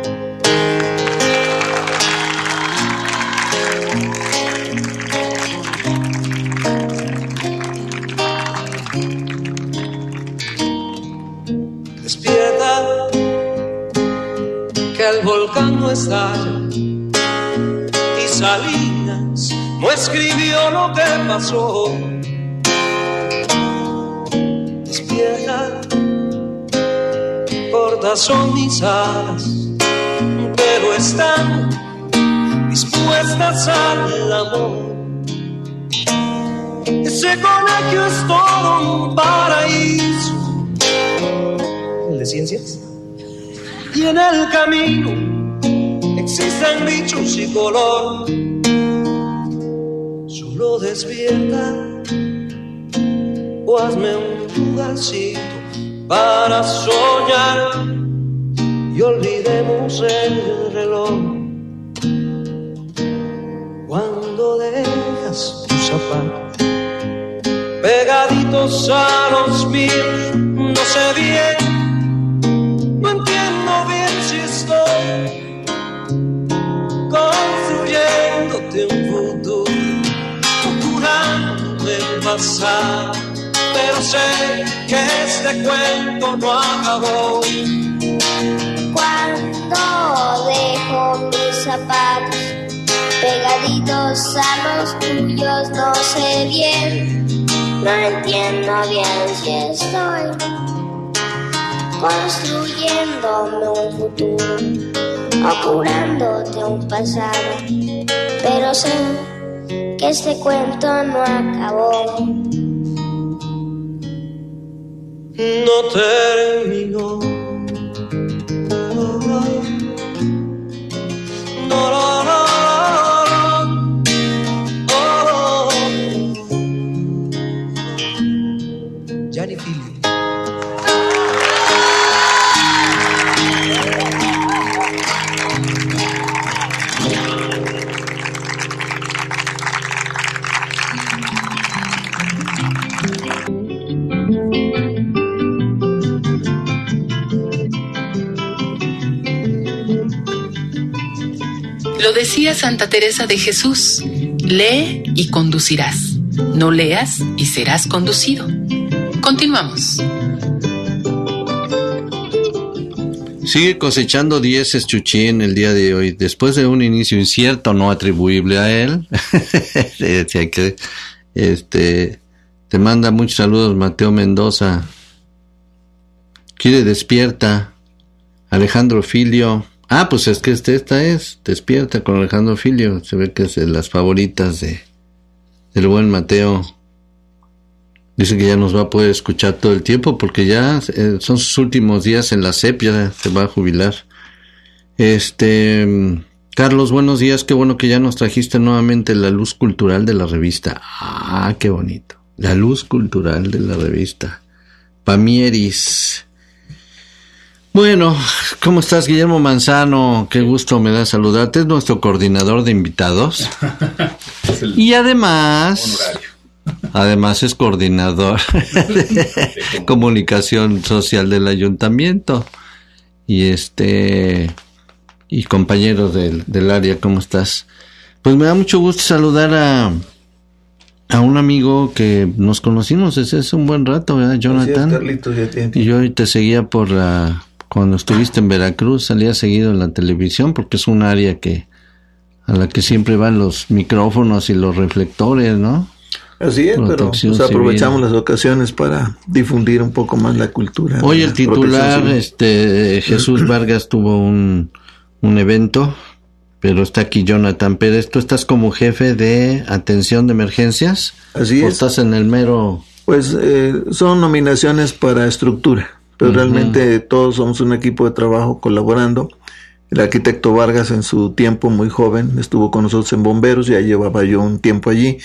Despierta, que el volcán no estalla y Salinas no escribió lo que pasó. Despierta, cortas son mis alas, pero están dispuestas al amor. Ese colegio es todo un paraíso, el de ciencias, y en el camino existen bichos y color. Solo despierta o hazme un lugarcito para soñar y olvidemos el reloj. Cuando dejas tus zapatos pegaditos a los míos, no sé bien, no entiendo bien si estoy construyéndote un futuro o curándome el pasado, pero sé que este cuento no acabó.
Cuando dejo mis zapatos pegaditos a los tuyos, no sé bien, no entiendo bien si estoy construyéndome un futuro o curándote un pasado, pero sé que este cuento no acabó,
no terminó. No, no, no. Gianni Fili.
Lo decía Santa Teresa de Jesús: lee y conducirás, no leas y serás conducido. Continuamos.
Sigue cosechando dieces Chuchín el día de hoy, después de un inicio incierto no atribuible a él. este, te manda muchos saludos Mateo Mendoza. Quiere despierta. Alejandro Filio. Ah, pues es que este, esta es Despierta con Alejandro Filio. Se ve que es de las favoritas de del buen Mateo. Dice que ya nos va a poder escuchar todo el tiempo porque ya eh, son sus últimos días en la S E P, ya se va a jubilar. Este, Carlos, buenos días, qué bueno que ya nos trajiste nuevamente la luz cultural de la revista. Ah, qué bonito. La luz cultural de la revista. Pamieris. Bueno, ¿cómo estás, Guillermo Manzano? Qué gusto me da saludarte. Es nuestro coordinador de invitados. Y además, además es coordinador de comunicación social del ayuntamiento. Y este, y compañero del, del área, ¿cómo estás? Pues me da mucho gusto saludar a, a un amigo que nos conocimos desde hace un buen rato, ¿verdad, Jonathan?
Sí, Carlitos, ya tiene tiempo.
Y yo te seguía por la... Cuando estuviste en Veracruz, salía seguido en la televisión porque es un área que a la que siempre van los micrófonos y los reflectores, ¿no?
Así es, pero pues, aprovechamos las ocasiones para difundir un poco más la cultura.
Hoy el titular, este Jesús Vargas, tuvo un, un evento, pero está aquí Jonathan Pérez. ¿Tú estás como jefe de atención de emergencias?
Así es.
¿O estás en el mero...?
Pues eh, son nominaciones para estructura. Pero uh-huh. realmente todos somos un equipo de trabajo colaborando. El arquitecto Vargas en su tiempo muy joven estuvo con nosotros en Bomberos, ya llevaba yo un tiempo allí,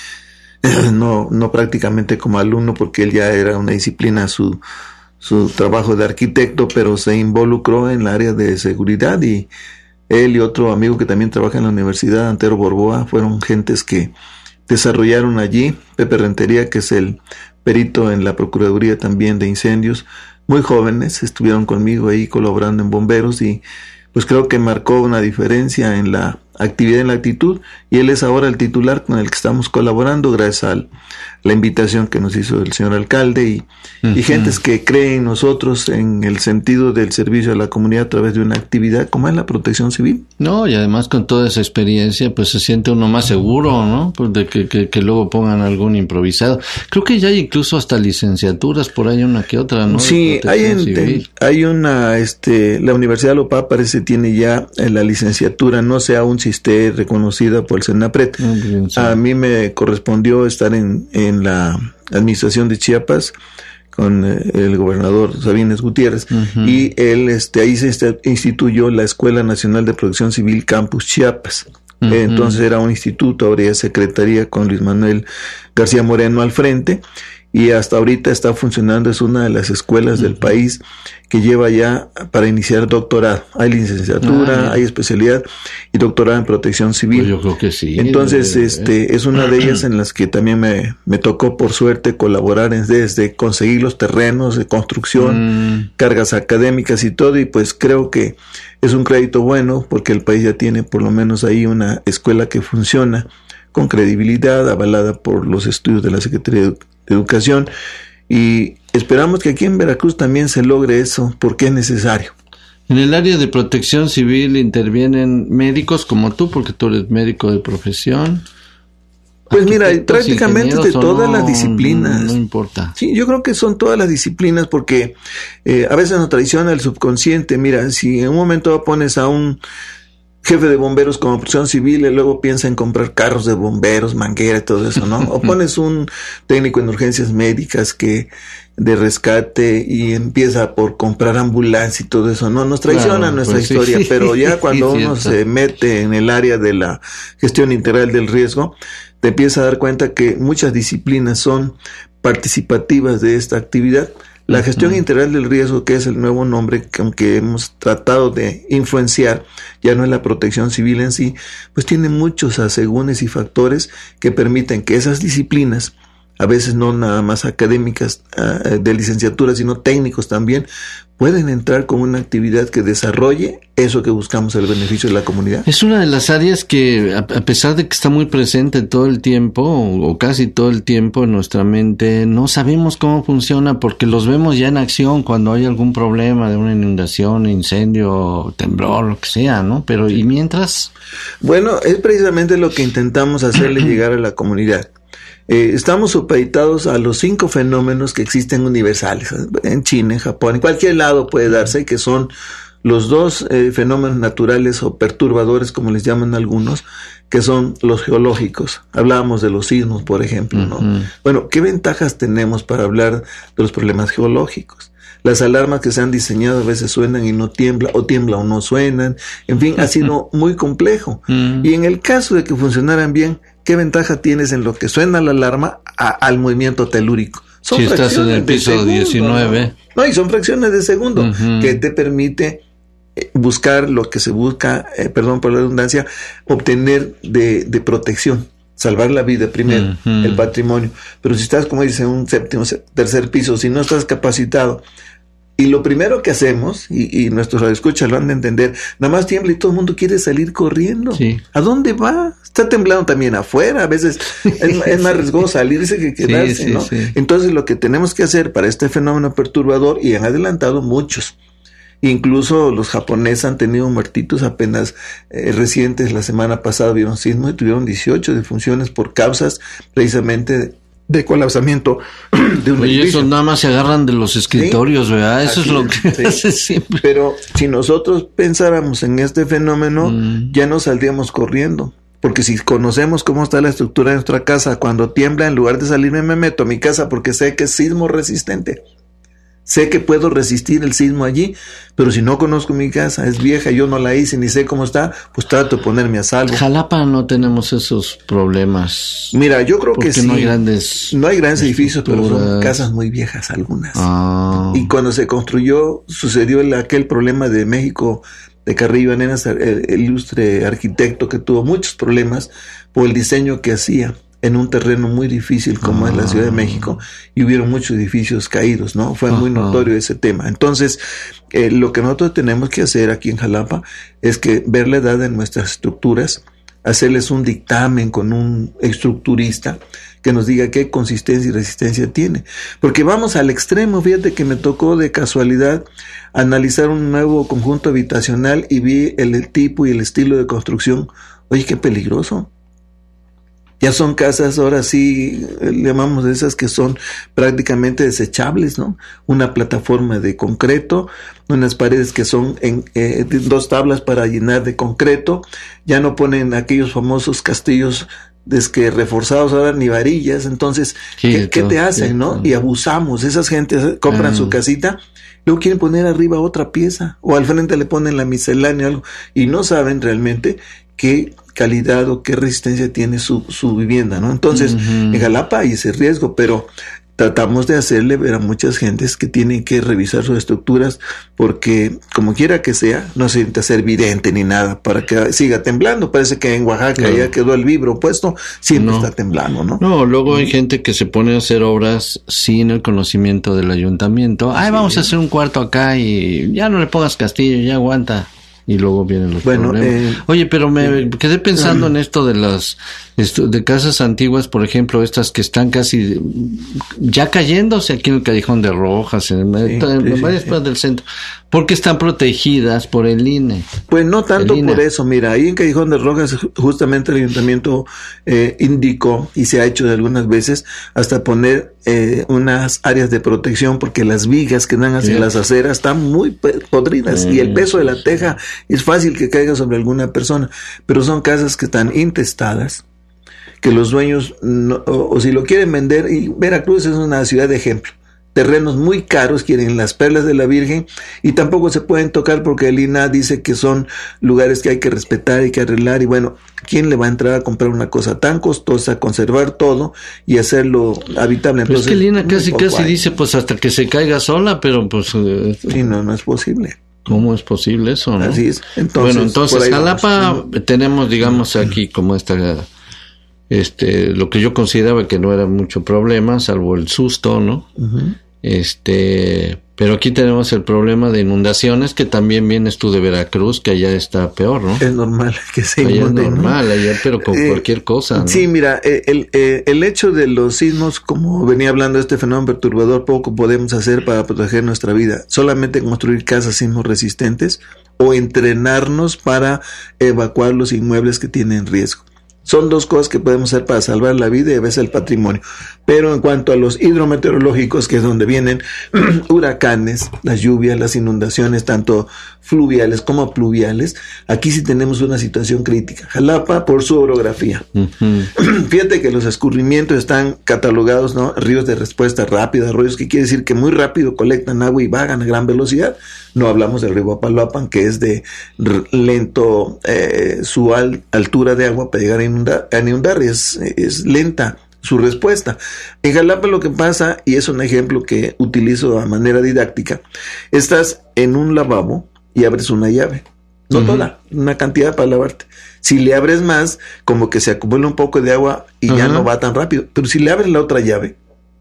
no no prácticamente como alumno porque él ya era una disciplina su su trabajo de arquitecto, pero se involucró en el área de seguridad y él y otro amigo que también trabaja en la universidad, Antero Borboa, fueron gentes que desarrollaron allí. Pepe Rentería, que es el perito en la Procuraduría también de Incendios, muy jóvenes, estuvieron conmigo ahí colaborando en Bomberos y pues creo que marcó una diferencia en la actividad, en la actitud, y él es ahora el titular con el que estamos colaborando gracias a la invitación que nos hizo el señor alcalde y, uh-huh. y gentes que creen en nosotros en el sentido del servicio a la comunidad a través de una actividad como es la protección civil.
No, y además con toda esa experiencia pues se siente uno más seguro, ¿no? Pues de que, que, que luego pongan algún improvisado. Creo que ya hay incluso hasta licenciaturas, por ahí una que otra, ¿no?
Sí, hay, en, hay una, este, la Universidad de Lopá parece tiene ya la licenciatura, no sé aún si esté reconocida por el Senapred. Oh, bien, sí. A mí me correspondió estar en, en la administración de Chiapas con el gobernador Sabines Gutiérrez uh-huh. y él este ahí se instituyó la Escuela Nacional de Protección Civil Campus Chiapas. Uh-huh. Entonces era un instituto, ahora ya secretaría con Luis Manuel García Moreno al frente y hasta ahorita está funcionando, es una de las escuelas uh-huh. del país que lleva ya para iniciar doctorado. Hay licenciatura, ah, hay especialidad y doctorado en protección civil.
Pues yo creo que sí.
Entonces, de, de, este, es una de ellas en las que también me, me tocó por suerte colaborar en, desde conseguir los terrenos de construcción, mm. cargas académicas y todo, y pues creo que es un crédito bueno porque el país ya tiene por lo menos ahí una escuela que funciona con credibilidad, avalada por los estudios de la Secretaría de Educación, y esperamos que aquí en Veracruz también se logre eso, porque es necesario.
En el área de protección civil intervienen médicos como tú, porque tú eres médico de profesión.
Pues mira, prácticamente de todas no, las disciplinas.
No, no importa.
Sí, yo creo que son todas las disciplinas, porque eh, a veces nos traiciona el subconsciente. Mira, si en un momento pones a un jefe de bomberos como protección civil y luego piensa en comprar carros de bomberos, manguera y todo eso, ¿no? O pones un técnico en urgencias médicas que de rescate y empieza por comprar ambulancia y todo eso, ¿no? Nos traiciona claro, nuestra pues historia, sí, pero ya cuando uno se mete en el área de la gestión integral del riesgo, te empieza a dar cuenta que muchas disciplinas son participativas de esta actividad. La gestión uh-huh. integral del riesgo, que es el nuevo nombre que aunque hemos tratado de influenciar, ya no es la protección civil en sí, pues tiene muchos asegúnes y factores que permiten que esas disciplinas, a veces no nada más académicas uh, de licenciatura, sino técnicos también, pueden entrar con una actividad que desarrolle eso que buscamos, el beneficio de la comunidad.
Es una de las áreas que, a pesar de que está muy presente todo el tiempo, o casi todo el tiempo en nuestra mente, no sabemos cómo funciona porque los vemos ya en acción cuando hay algún problema de una inundación, incendio, temblor, lo que sea, ¿no? Pero, ¿y mientras?
Bueno, es precisamente lo que intentamos hacerle llegar a la comunidad. Eh, estamos supeditados a los cinco fenómenos que existen universales, en China, en Japón, en cualquier lado puede darse, que son los dos eh, fenómenos naturales o perturbadores, como les llaman algunos, que son los geológicos. Hablábamos de los sismos, por ejemplo, ¿no? Uh-huh. Bueno, ¿qué ventajas tenemos para hablar de los problemas geológicos? Las alarmas que se han diseñado a veces suenan y no tiembla, o tiembla o no suenan. En fin, ha sido muy complejo. Uh-huh. Y en el caso de que funcionaran bien, ¿qué ventaja tienes en lo que suena la alarma a, al movimiento telúrico?
Son si estás en el piso segundo, diecinueve.
¿no? no, y son fracciones de segundo uh-huh. que te permite buscar lo que se busca, eh, perdón por la redundancia, obtener de, de protección. Salvar la vida primero, uh-huh. el patrimonio. Pero si estás, como dice, en un séptimo, tercer piso, si no estás capacitado, y lo primero que hacemos, y, y nuestros radioescuchas lo han de entender, nada más tiembla y todo el mundo quiere salir corriendo. Sí. ¿A dónde va? Está temblando también afuera, a veces es, es más riesgoso salirse que quedarse, sí, sí, ¿no? Sí. Entonces lo que tenemos que hacer para este fenómeno perturbador, y han adelantado muchos, incluso los japoneses han tenido muertitos apenas eh, recientes. La semana pasada vieron sismos y tuvieron dieciocho defunciones por causas precisamente de, de colapsamiento de un
Oye,
edificio.
Eso nada más se agarran de los escritorios, ¿sí? ¿verdad? Eso Así es lo que sí. hace siempre.
Pero si nosotros pensáramos en este fenómeno, mm. ya no saldríamos corriendo. Porque si conocemos cómo está la estructura de nuestra casa, cuando tiembla, en lugar de salirme me meto a mi casa porque sé que es sismo resistente. Sé que puedo resistir el sismo allí, pero si no conozco mi casa, es vieja, yo no la hice ni sé cómo está, pues trato de ponerme a salvo.
Jalapa no tenemos esos problemas.
Mira, yo creo que sí.
no hay grandes
No hay grandes edificios, pero son casas muy viejas algunas.
Ah.
Y cuando se construyó, sucedió el, aquel problema de México, de Carrillo Arenas, el, el ilustre arquitecto que tuvo muchos problemas por el diseño que hacía en un terreno muy difícil como ah. es la Ciudad de México, y hubieron muchos edificios caídos, ¿no? Fue Ajá. muy notorio ese tema. Entonces, eh, lo que nosotros tenemos que hacer aquí en Jalapa es que ver la edad de nuestras estructuras, hacerles un dictamen con un estructurista que nos diga qué consistencia y resistencia tiene. Porque vamos al extremo. Fíjate que me tocó de casualidad analizar un nuevo conjunto habitacional y vi el, el tipo y el estilo de construcción. Oye, qué peligroso. Ya son casas, ahora sí, le llamamos de esas que son prácticamente desechables, ¿no? Una plataforma de concreto, unas paredes que son en eh, dos tablas para llenar de concreto. Ya no ponen aquellos famosos castillos desque reforzados ahora ni varillas. Entonces, sí, ¿qué, ¿qué te hacen, no? Y abusamos. Esas gentes compran ah. su casita, luego quieren poner arriba otra pieza, o al frente le ponen la miscelánea o algo, y no saben realmente qué calidad o qué resistencia tiene su, su vivienda, ¿no? Entonces, uh-huh. en Jalapa hay ese riesgo, pero tratamos de hacerle ver a muchas gentes que tienen que revisar sus estructuras, porque como quiera que sea, no se intenta ser vidente ni nada para que siga temblando. Parece que en Oaxaca no. ya quedó el vibro puesto, siempre no. está temblando, ¿no?
No, luego hay gente que se pone a hacer obras sin el conocimiento del ayuntamiento. Ay, sí. vamos a hacer un cuarto acá y ya no le pongas castillo, ya aguanta. Y luego vienen los bueno, problemas. Eh, Oye, pero me eh, quedé pensando eh, en esto de las esto, de casas antiguas, por ejemplo, estas que están casi ya cayéndose aquí en el Callejón de Rojas, en, sí, en, en sí, varias partes sí. del centro, porque están protegidas por el I N E.
Pues no tanto por eso, mira, ahí en Callejón de Rojas justamente el ayuntamiento eh, indicó, y se ha hecho de algunas veces, hasta poner eh, unas áreas de protección, porque las vigas que dan hacia sí. las aceras están muy podridas, sí, y el peso de la teja es fácil que caiga sobre alguna persona, pero son casas que están intestadas, que los dueños, no, o, o si lo quieren vender, y Veracruz es una ciudad de ejemplo, terrenos muy caros, quieren las perlas de la Virgen, y tampoco se pueden tocar porque el I N A H dice que son lugares que hay que respetar y que arreglar, y bueno, ¿quién le va a entrar a comprar una cosa tan costosa, conservar todo y hacerlo habitable?
Entonces, pero es que el I N A H casi casi hay. dice pues hasta que se caiga sola, pero pues...
Eh, sí, no, no es posible.
¿Cómo es posible eso, no?
Así es. Entonces,
bueno, entonces Jalapa vamos. tenemos, digamos, aquí como esta, este, lo que yo consideraba que no era mucho problema, salvo el susto, ¿no? Uh-huh. Este, pero aquí tenemos el problema de inundaciones, que también vienes tú de Veracruz, que allá está peor, ¿no?
Es normal que se
allá
inunde,
es normal,
¿no?
allá, pero con eh, cualquier cosa, ¿no?
Sí, mira, el, el, el hecho de los sismos, como venía hablando de este fenómeno perturbador, poco podemos hacer para proteger nuestra vida. Solamente construir casas sismos resistentes o entrenarnos para evacuar los inmuebles que tienen riesgo. Son dos cosas que podemos hacer para salvar la vida y a veces el patrimonio. Pero en cuanto a los hidrometeorológicos, que es donde vienen huracanes, las lluvias, las inundaciones, tanto fluviales como pluviales, aquí sí tenemos una situación crítica. Jalapa, por su orografía. Uh-huh. Fíjate que los escurrimientos están catalogados, ¿no? Ríos de respuesta rápida, arroyos, que quiere decir que muy rápido colectan agua y bajan a gran velocidad. No hablamos del río Papaloapan, que es de r- lento eh, su al- altura de agua para llegar a inundar, a inundar es, es lenta su respuesta. En Jalapa lo que pasa, y es un ejemplo que utilizo a manera didáctica, estás en un lavabo y abres una llave, no uh-huh. toda, una cantidad para lavarte. Si le abres más, como que se acumula un poco de agua y uh-huh. ya no va tan rápido, pero si le abres la otra llave,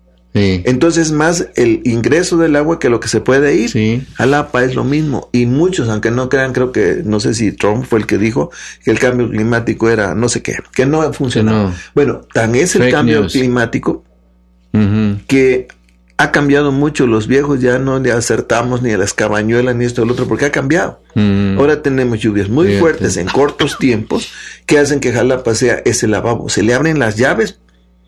sí. entonces más el ingreso del agua que lo que se puede ir. Sí. Jalapa es lo mismo, y muchos, aunque no crean, creo que, no sé si Trump fue el que dijo que el cambio climático era no sé qué, que no funcionaba. No. Bueno, tan es el Fake cambio news. climático uh-huh. que ha cambiado mucho. Los viejos ya no le acertamos ni a las cabañuelas ni esto o lo otro, porque ha cambiado. Uh-huh. Ahora tenemos lluvias muy Fíjate. fuertes en cortos tiempos que hacen que Jalapa sea ese lavabo. Se le abren las llaves,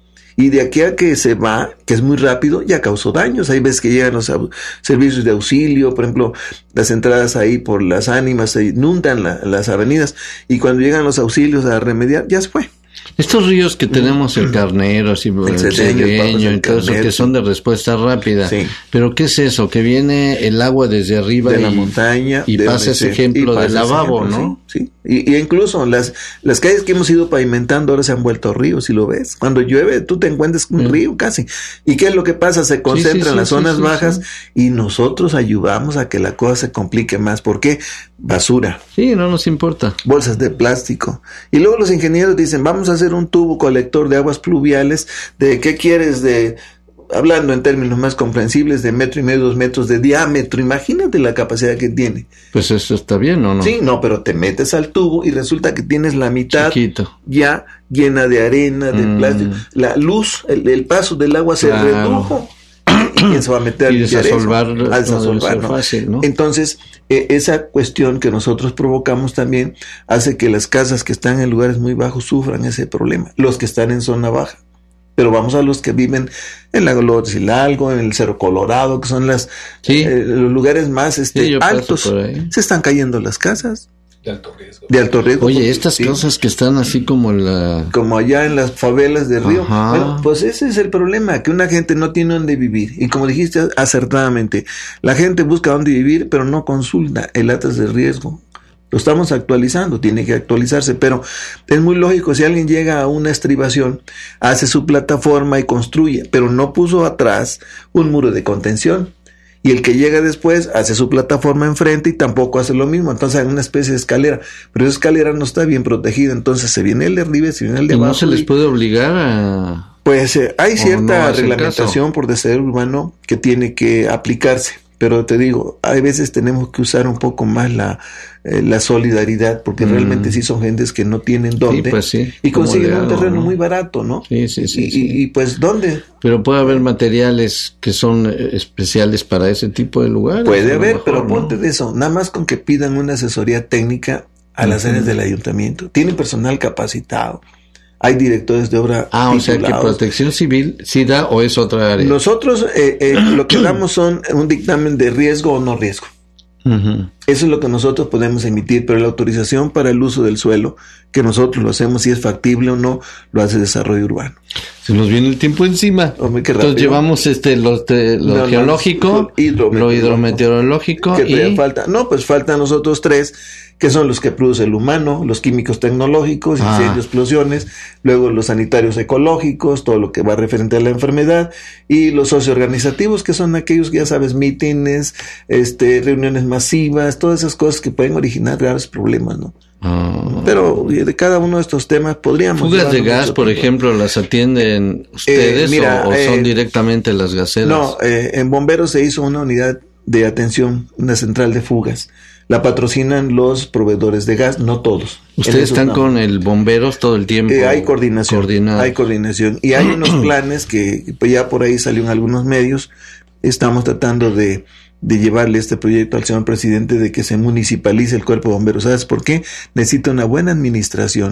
y de aquí a que se va, que es muy rápido, ya causó daños. Hay veces que llegan los au- servicios de auxilio, por ejemplo, las entradas ahí por Las Ánimas, se inundan la, las avenidas, y cuando llegan los auxilios a remediar, ya se fue.
Estos ríos que tenemos, el Carnero, así, el Cedeño, y todo eso, que son de respuesta rápida. Sí. Pero ¿qué es eso? Que viene el agua desde arriba
de
y,
la montaña
y pasa ese ejemplo del lavabo, ejemplo, ¿no?
Sí, sí. Y, y incluso las las calles que hemos ido pavimentando ahora se han vuelto ríos, si lo ves. Cuando llueve, tú te encuentras un sí. río casi. ¿Y qué es lo que pasa? Se concentra sí, sí, sí, en las sí, zonas sí, bajas sí. y nosotros ayudamos a que la cosa se complique más. ¿Por qué? Basura.
Sí, no nos importa.
Bolsas de plástico. Y luego los ingenieros dicen, vamos a hacer un tubo colector de aguas pluviales. ¿De qué quieres? De, hablando en términos más comprensibles, de metro y medio, dos metros de diámetro. Imagínate la capacidad que tiene.
Pues eso está bien, ¿o no?
Sí, no, pero te metes al tubo y resulta que tienes la mitad
Chiquito.
ya llena de arena, de mm. plástico. La luz, el, el paso del agua se
claro.
redujo. ¿Y quién se va a meter
y desasolvar,
a desasolvar, no, ¿no? Fácil, ¿no? Entonces, eh, esa cuestión que nosotros provocamos también hace que las casas que están en lugares muy bajos sufran ese problema. Los que están en zona baja. Pero vamos a los que viven en la Hidalgo, en el Cerro Colorado, que son las sí. eh, los lugares más este, sí, altos. Se están cayendo las casas.
De alto riesgo.
De alto riesgo.
Oye, estas sí. cosas que están así como la...
Como allá en las favelas de Río. Ajá. Bueno, pues ese es el problema, que una gente no tiene dónde vivir. Y como dijiste acertadamente, la gente busca dónde vivir, pero no consulta el atlas de riesgo. Lo estamos actualizando, tiene que actualizarse, pero es muy lógico, si alguien llega a una estribación, hace su plataforma y construye, pero no puso atrás un muro de contención. Y el que llega después hace su plataforma enfrente y tampoco hace lo mismo. Entonces hay una especie de escalera. Pero esa escalera no está bien protegida. Entonces se viene el de arriba y se viene el de abajo.
¿No se les puede obligar a...?
Pues eh, hay cierta no reglamentación caso? por desarrollo urbano que tiene que aplicarse. Pero te digo, hay veces tenemos que usar un poco más la, eh, la solidaridad, porque mm. realmente sí son gentes que no tienen dónde.
Sí, pues sí.
Y consiguen un terreno
¿no?
muy barato, ¿no?
Sí, sí, sí.
Y,
sí.
y, y pues, ¿dónde?
Pero puede haber materiales que son especiales para ese tipo de lugares.
Puede haber,
mejor,
pero
¿no?
ponte de eso. Nada más con que pidan una asesoría técnica a las áreas uh-huh. del ayuntamiento. Tienen personal capacitado. Hay directores de obra.
Ah, o sea que Protección Civil sí da o es otra área.
Nosotros eh, eh, lo que damos son un dictamen de riesgo o no riesgo. Uh-huh. Eso es lo que nosotros podemos emitir, pero la autorización para el uso del suelo, que nosotros lo hacemos, si es factible o no, lo hace Desarrollo Urbano.
Se nos viene el tiempo encima.
Hombre, qué
Entonces llevamos este lo, te, lo no, geológico, no, hidrometeorológico, lo hidrometeorológico
¿Qué
y
falta? No, pues faltan los otros tres, que son los que produce el humano, los químicos tecnológicos, ah. incendios, explosiones, luego los sanitarios ecológicos, todo lo que va referente a la enfermedad, y los socioorganizativos, que son aquellos, ya sabes, mítines, este, reuniones masivas, todas esas cosas que pueden originar graves problemas, ¿no? Ah. Pero de cada uno de estos temas podríamos...
¿Fugas de gas, por tiempo. ejemplo, las atienden ustedes eh, mira, o, o son eh, directamente las gaseras?
No, eh, en Bomberos se hizo una unidad de atención, una central de fugas. La patrocinan los proveedores de gas, no todos.
¿Ustedes están no. con el bomberos todo el tiempo?
Eh, hay coordinación, coordinado. hay coordinación. Y hay unos planes que pues ya por ahí salió en algunos medios. Estamos tratando de, de llevarle este proyecto al señor presidente de que se municipalice el cuerpo de bomberos. ¿Sabes por qué? Necesita una buena administración.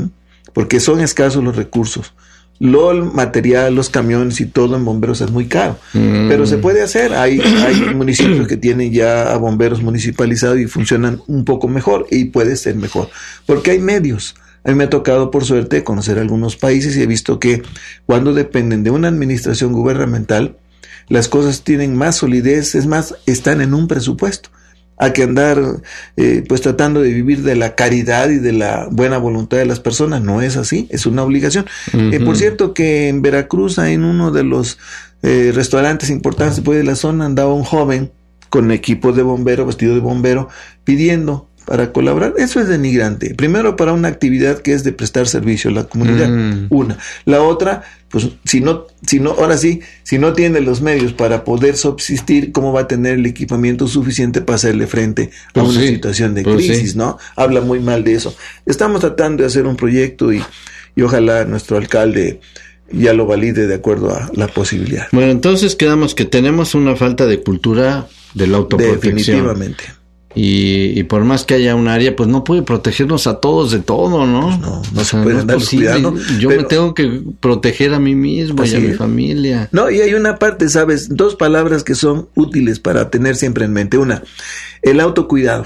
porque son escasos los recursos. Lo el material, los camiones y todo en bomberos es muy caro, mm. pero se puede hacer. Hay, hay municipios que tienen ya a bomberos municipalizados y funcionan un poco mejor y puede ser mejor, porque hay medios. A mí me ha tocado, por suerte, conocer algunos países y he visto que cuando dependen de una administración gubernamental, las cosas tienen más solidez, es más, están en un presupuesto. Hay que andar eh, pues tratando de vivir de la caridad y de la buena voluntad de las personas. No es así, es una obligación. Uh-huh. Eh, por cierto que en Veracruz, en uno de los eh, restaurantes importantes después de la zona, andaba un joven con equipo de bombero, vestido de bombero, pidiendo para colaborar. Eso es denigrante. Primero, para una actividad que es de prestar servicio a la comunidad. Mm. Una. La otra, pues si no, si no, ahora sí, si no tiene los medios para poder subsistir, ¿cómo va a tener el equipamiento suficiente para hacerle frente a pues una sí, situación de pues crisis, sí. ¿no? Habla muy mal de eso. Estamos tratando de hacer un proyecto y, y ojalá nuestro alcalde ya lo valide de acuerdo a la posibilidad.
Bueno, entonces quedamos que tenemos una falta de cultura de la autoprotección.
Definitivamente.
Y, y por más que haya un área, pues no puede protegernos a todos de todo, ¿no?
Pues no, no
o
se
sea,
puede
no
andar cuidando.
Yo
pero,
me tengo que proteger a mí mismo y a mi
es.
familia.
No, y hay una parte, ¿sabes? Dos palabras que son útiles para tener siempre en mente. Una, el autocuidado.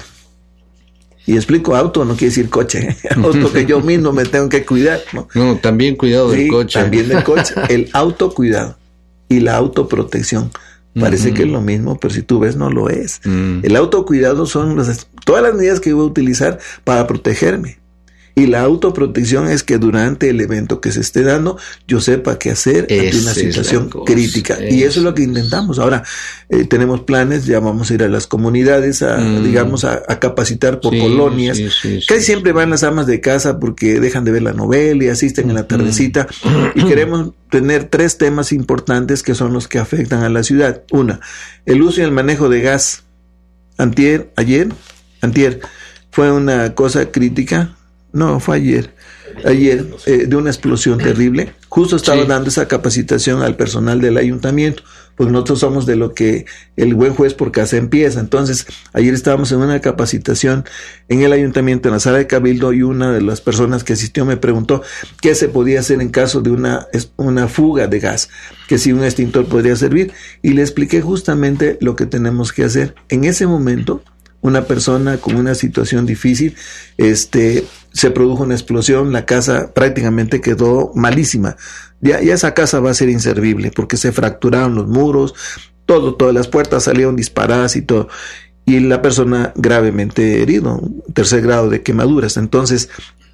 Y explico, auto no quiere decir coche. Auto que yo mismo me tengo que cuidar, ¿no?
No, también cuidado
sí,
del coche.
También del coche. El autocuidado y la autoprotección. Parece uh-huh. que es lo mismo, pero si tú ves, no lo es. Uh-huh. El autocuidado son las, todas las medidas que voy a utilizar para protegerme. Y la autoprotección es que durante el evento que se esté dando, yo sepa qué hacer ante una situación crítica. Es. Y eso es lo que intentamos. Ahora, eh, tenemos planes, ya vamos a ir a las comunidades, a, mm. digamos, a, a capacitar por sí, colonias. Sí, sí, Casi sí, siempre sí. van las amas de casa porque dejan de ver la novela y asisten en la tardecita. Mm. Y queremos tener tres temas importantes que son los que afectan a la ciudad. Una, el uso y el manejo de gas. Antier, ayer, antier, fue una cosa crítica. No, fue ayer, ayer, eh, de una explosión terrible. Justo estaba sí. dando esa capacitación al personal del ayuntamiento, porque nosotros somos de lo que el buen juez por casa empieza. Entonces, ayer estábamos en una capacitación en el ayuntamiento, en la sala de cabildo, y una de las personas que asistió me preguntó qué se podía hacer en caso de una, una fuga de gas, que si un extintor podría servir, y le expliqué justamente lo que tenemos que hacer. En ese momento, una persona con una situación difícil, este, se produjo una explosión, la casa prácticamente quedó malísima. Ya, ya esa casa va a ser inservible porque se fracturaron los muros, todo, todas las puertas salieron disparadas y todo. Y la persona gravemente herido, tercer grado de quemaduras. Entonces,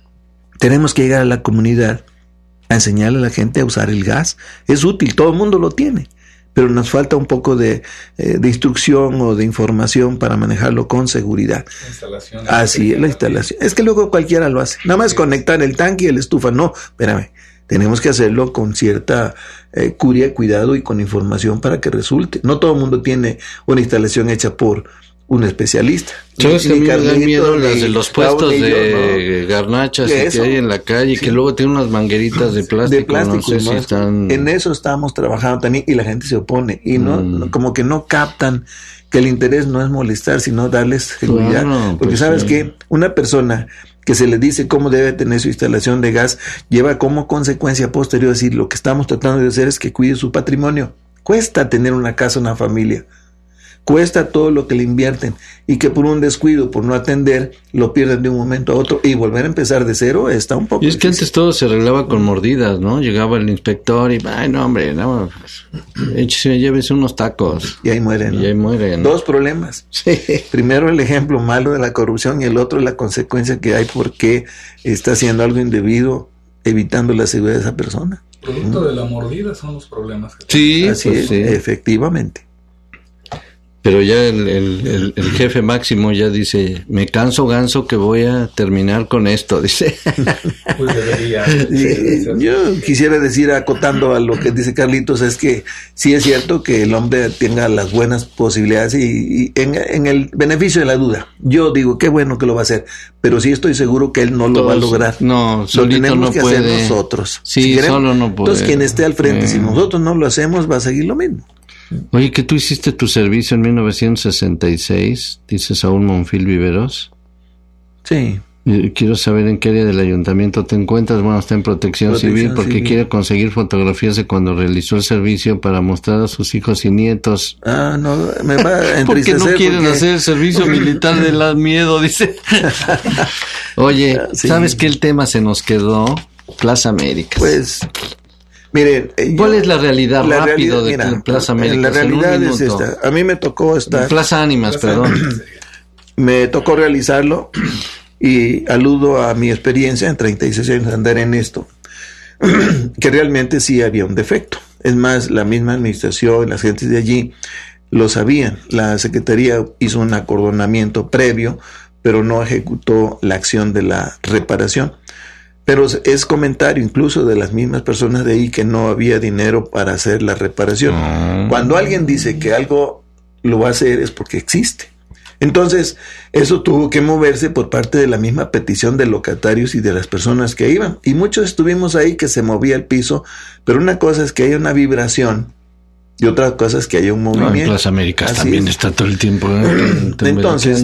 tenemos que llegar a la comunidad a enseñarle a la gente a usar el gas. Es útil, todo el mundo lo tiene. Pero nos falta un poco de, eh, de instrucción o de información para manejarlo con seguridad. La instalación. Así es, la instalación. Es que luego cualquiera lo hace. Nada más sí. conectar el tanque y el estufa. No, espérame. Tenemos que hacerlo con cierta eh, curia, cuidado y con información para que resulte. No todo el mundo tiene una instalación hecha por un especialista.
¿Sabes que a mí me dan miedo las de los puestos de ¿no? garnachas que hay en la calle, sí. que luego tienen unas mangueritas de plástico?
De plástico,
no sé
¿no?
si están...
En eso estamos trabajando también y la gente se opone. Y no, mm. no como que no captan que el interés no es molestar, sino darles seguridad. Claro, Porque pues sabes sí. que una persona que se le dice cómo debe tener su instalación de gas, lleva como consecuencia posterior decir, lo que estamos tratando de hacer es que cuide su patrimonio. Cuesta tener una casa, una familia. Cuesta todo lo que le invierten y que por un descuido, por no atender, lo pierden de un momento a otro y volver a empezar de cero está un poco
Y es
difícil.
Que antes todo se arreglaba con mordidas, ¿no? Llegaba el inspector y, ay, no, hombre, no, échese, llévese unos tacos.
Y ahí mueren. ¿no?
Y ahí mueren.
Dos problemas. Sí. Primero el ejemplo malo de la corrupción y el otro la consecuencia que hay porque está haciendo algo indebido, evitando la seguridad de esa persona.
Producto ¿Mm? de la mordida son los problemas. Que
sí,
así
pues
es,
sí.
efectivamente.
Pero ya el, el, el, el jefe máximo ya dice, me canso ganso que voy a terminar con esto, dice.
Pues debería.
Sí, yo quisiera decir, acotando a lo que dice Carlitos, es que sí es cierto que el hombre tenga las buenas posibilidades y, y en, en el beneficio de la duda. Yo digo, qué bueno que lo va a hacer, pero sí estoy seguro que él no lo Todos, va a lograr.
No, solito
lo tenemos
no
que
puede.
hacer nosotros.
Sí,
si queremos,
solo no puede.
Entonces, quien esté al frente, eh. si nosotros no lo hacemos, va a seguir lo mismo.
Oye, que tú hiciste tu servicio en mil novecientos sesenta y seis, dice Saúl Monfil Viveros.
Sí.
Eh, Quiero saber en qué área del ayuntamiento te encuentras. Bueno, está en protección,
Protección
civil porque
civil.
quiere conseguir fotografías de cuando realizó el servicio para mostrar a sus hijos y nietos.
Ah, no, me va a
Porque
entristecer.
no quieren
porque-
hacer el servicio militar de la miedo, dice. Oye,
Sí.
¿sabes qué el tema se nos quedó? Plaza América.
Pues, miren. eh,
¿Cuál
yo-
es la realidad
la
rápido
realidad,
de
mira,
Plaza América?
La
En un
realidad es
minuto.
esta. A mí me tocó estar.
Plaza Ánimas, perdón.
Me tocó realizarlo y aludo a mi experiencia en treinta y seis años de andar en esto, que realmente sí había un defecto. Es más, la misma administración, las gentes de allí lo sabían. La Secretaría hizo un acordonamiento previo, pero no ejecutó la acción de la reparación. Pero es comentario incluso de las mismas personas de ahí que no había dinero para hacer la reparación.
Ah.
Cuando alguien dice que algo lo va a hacer es porque existe. Entonces, eso tuvo que moverse por parte de la misma petición de locatarios y de las personas que iban. Y muchos estuvimos ahí que se movía el piso, pero una cosa es que haya una vibración y otra cosa es que haya un
No,
movimiento.
en Plaza Américas
Así
también
es.
está todo el tiempo. ¿eh?
Entonces,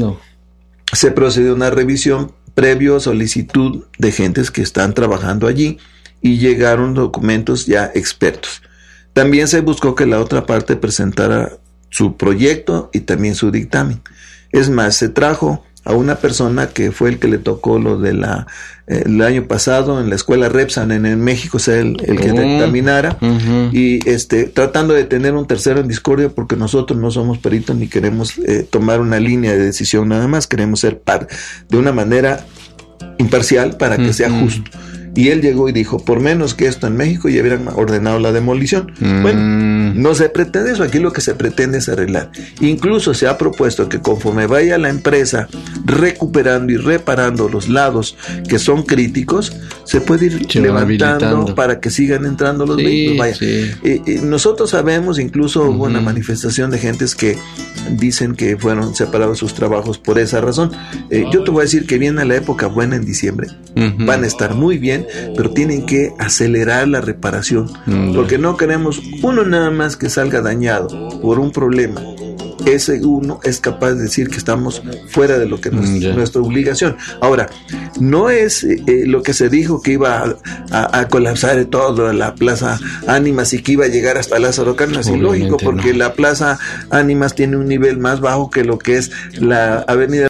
se procedió a una revisión previo solicitud de gentes que están trabajando allí y llegaron documentos ya expertos. También se buscó que la otra parte presentara su proyecto y también su dictamen. Es más, se trajo a una persona que fue el que le tocó lo de la eh, el año pasado en la escuela Repsan en, en México, o sea, el, el que
Oh.
dictaminara,
Ujú.
y este tratando de tener un tercero en discordia porque nosotros no somos peritos ni queremos eh, tomar una línea de decisión nada más, queremos ser par de una manera imparcial para que
Ujú.
sea justo. Y él llegó y dijo, por menos que esto en México ya hubieran ordenado la demolición.
Mm.
Bueno, no se pretende eso, aquí lo que se pretende es arreglar. Incluso se ha propuesto que conforme vaya la empresa recuperando y reparando los lados que son críticos, se puede ir
Se va
levantando
habilitando.
para que sigan entrando los
Sí,
vehículos. Vaya.
sí.
Eh, eh, nosotros sabemos, incluso hubo una
Ujú.
manifestación de gentes que dicen que fueron separados sus trabajos por esa razón. Eh, yo te voy a decir que viene la época buena en diciembre.
Ujú.
Van a estar muy bien, pero tienen que acelerar la reparación,
Mm,
porque no queremos uno nada más que salga dañado por un problema. Ese uno es capaz de decir que estamos fuera de lo que nos,
Mm, ya.
nuestra obligación. Ahora, no es eh, lo que se dijo que iba a, a- a colapsar todo la Plaza Ánimas y que iba a llegar hasta Lázaro Cárdenas,
Obviamente
ilógico, porque
no.
la Plaza Ánimas tiene un nivel más bajo que lo que es la Avenida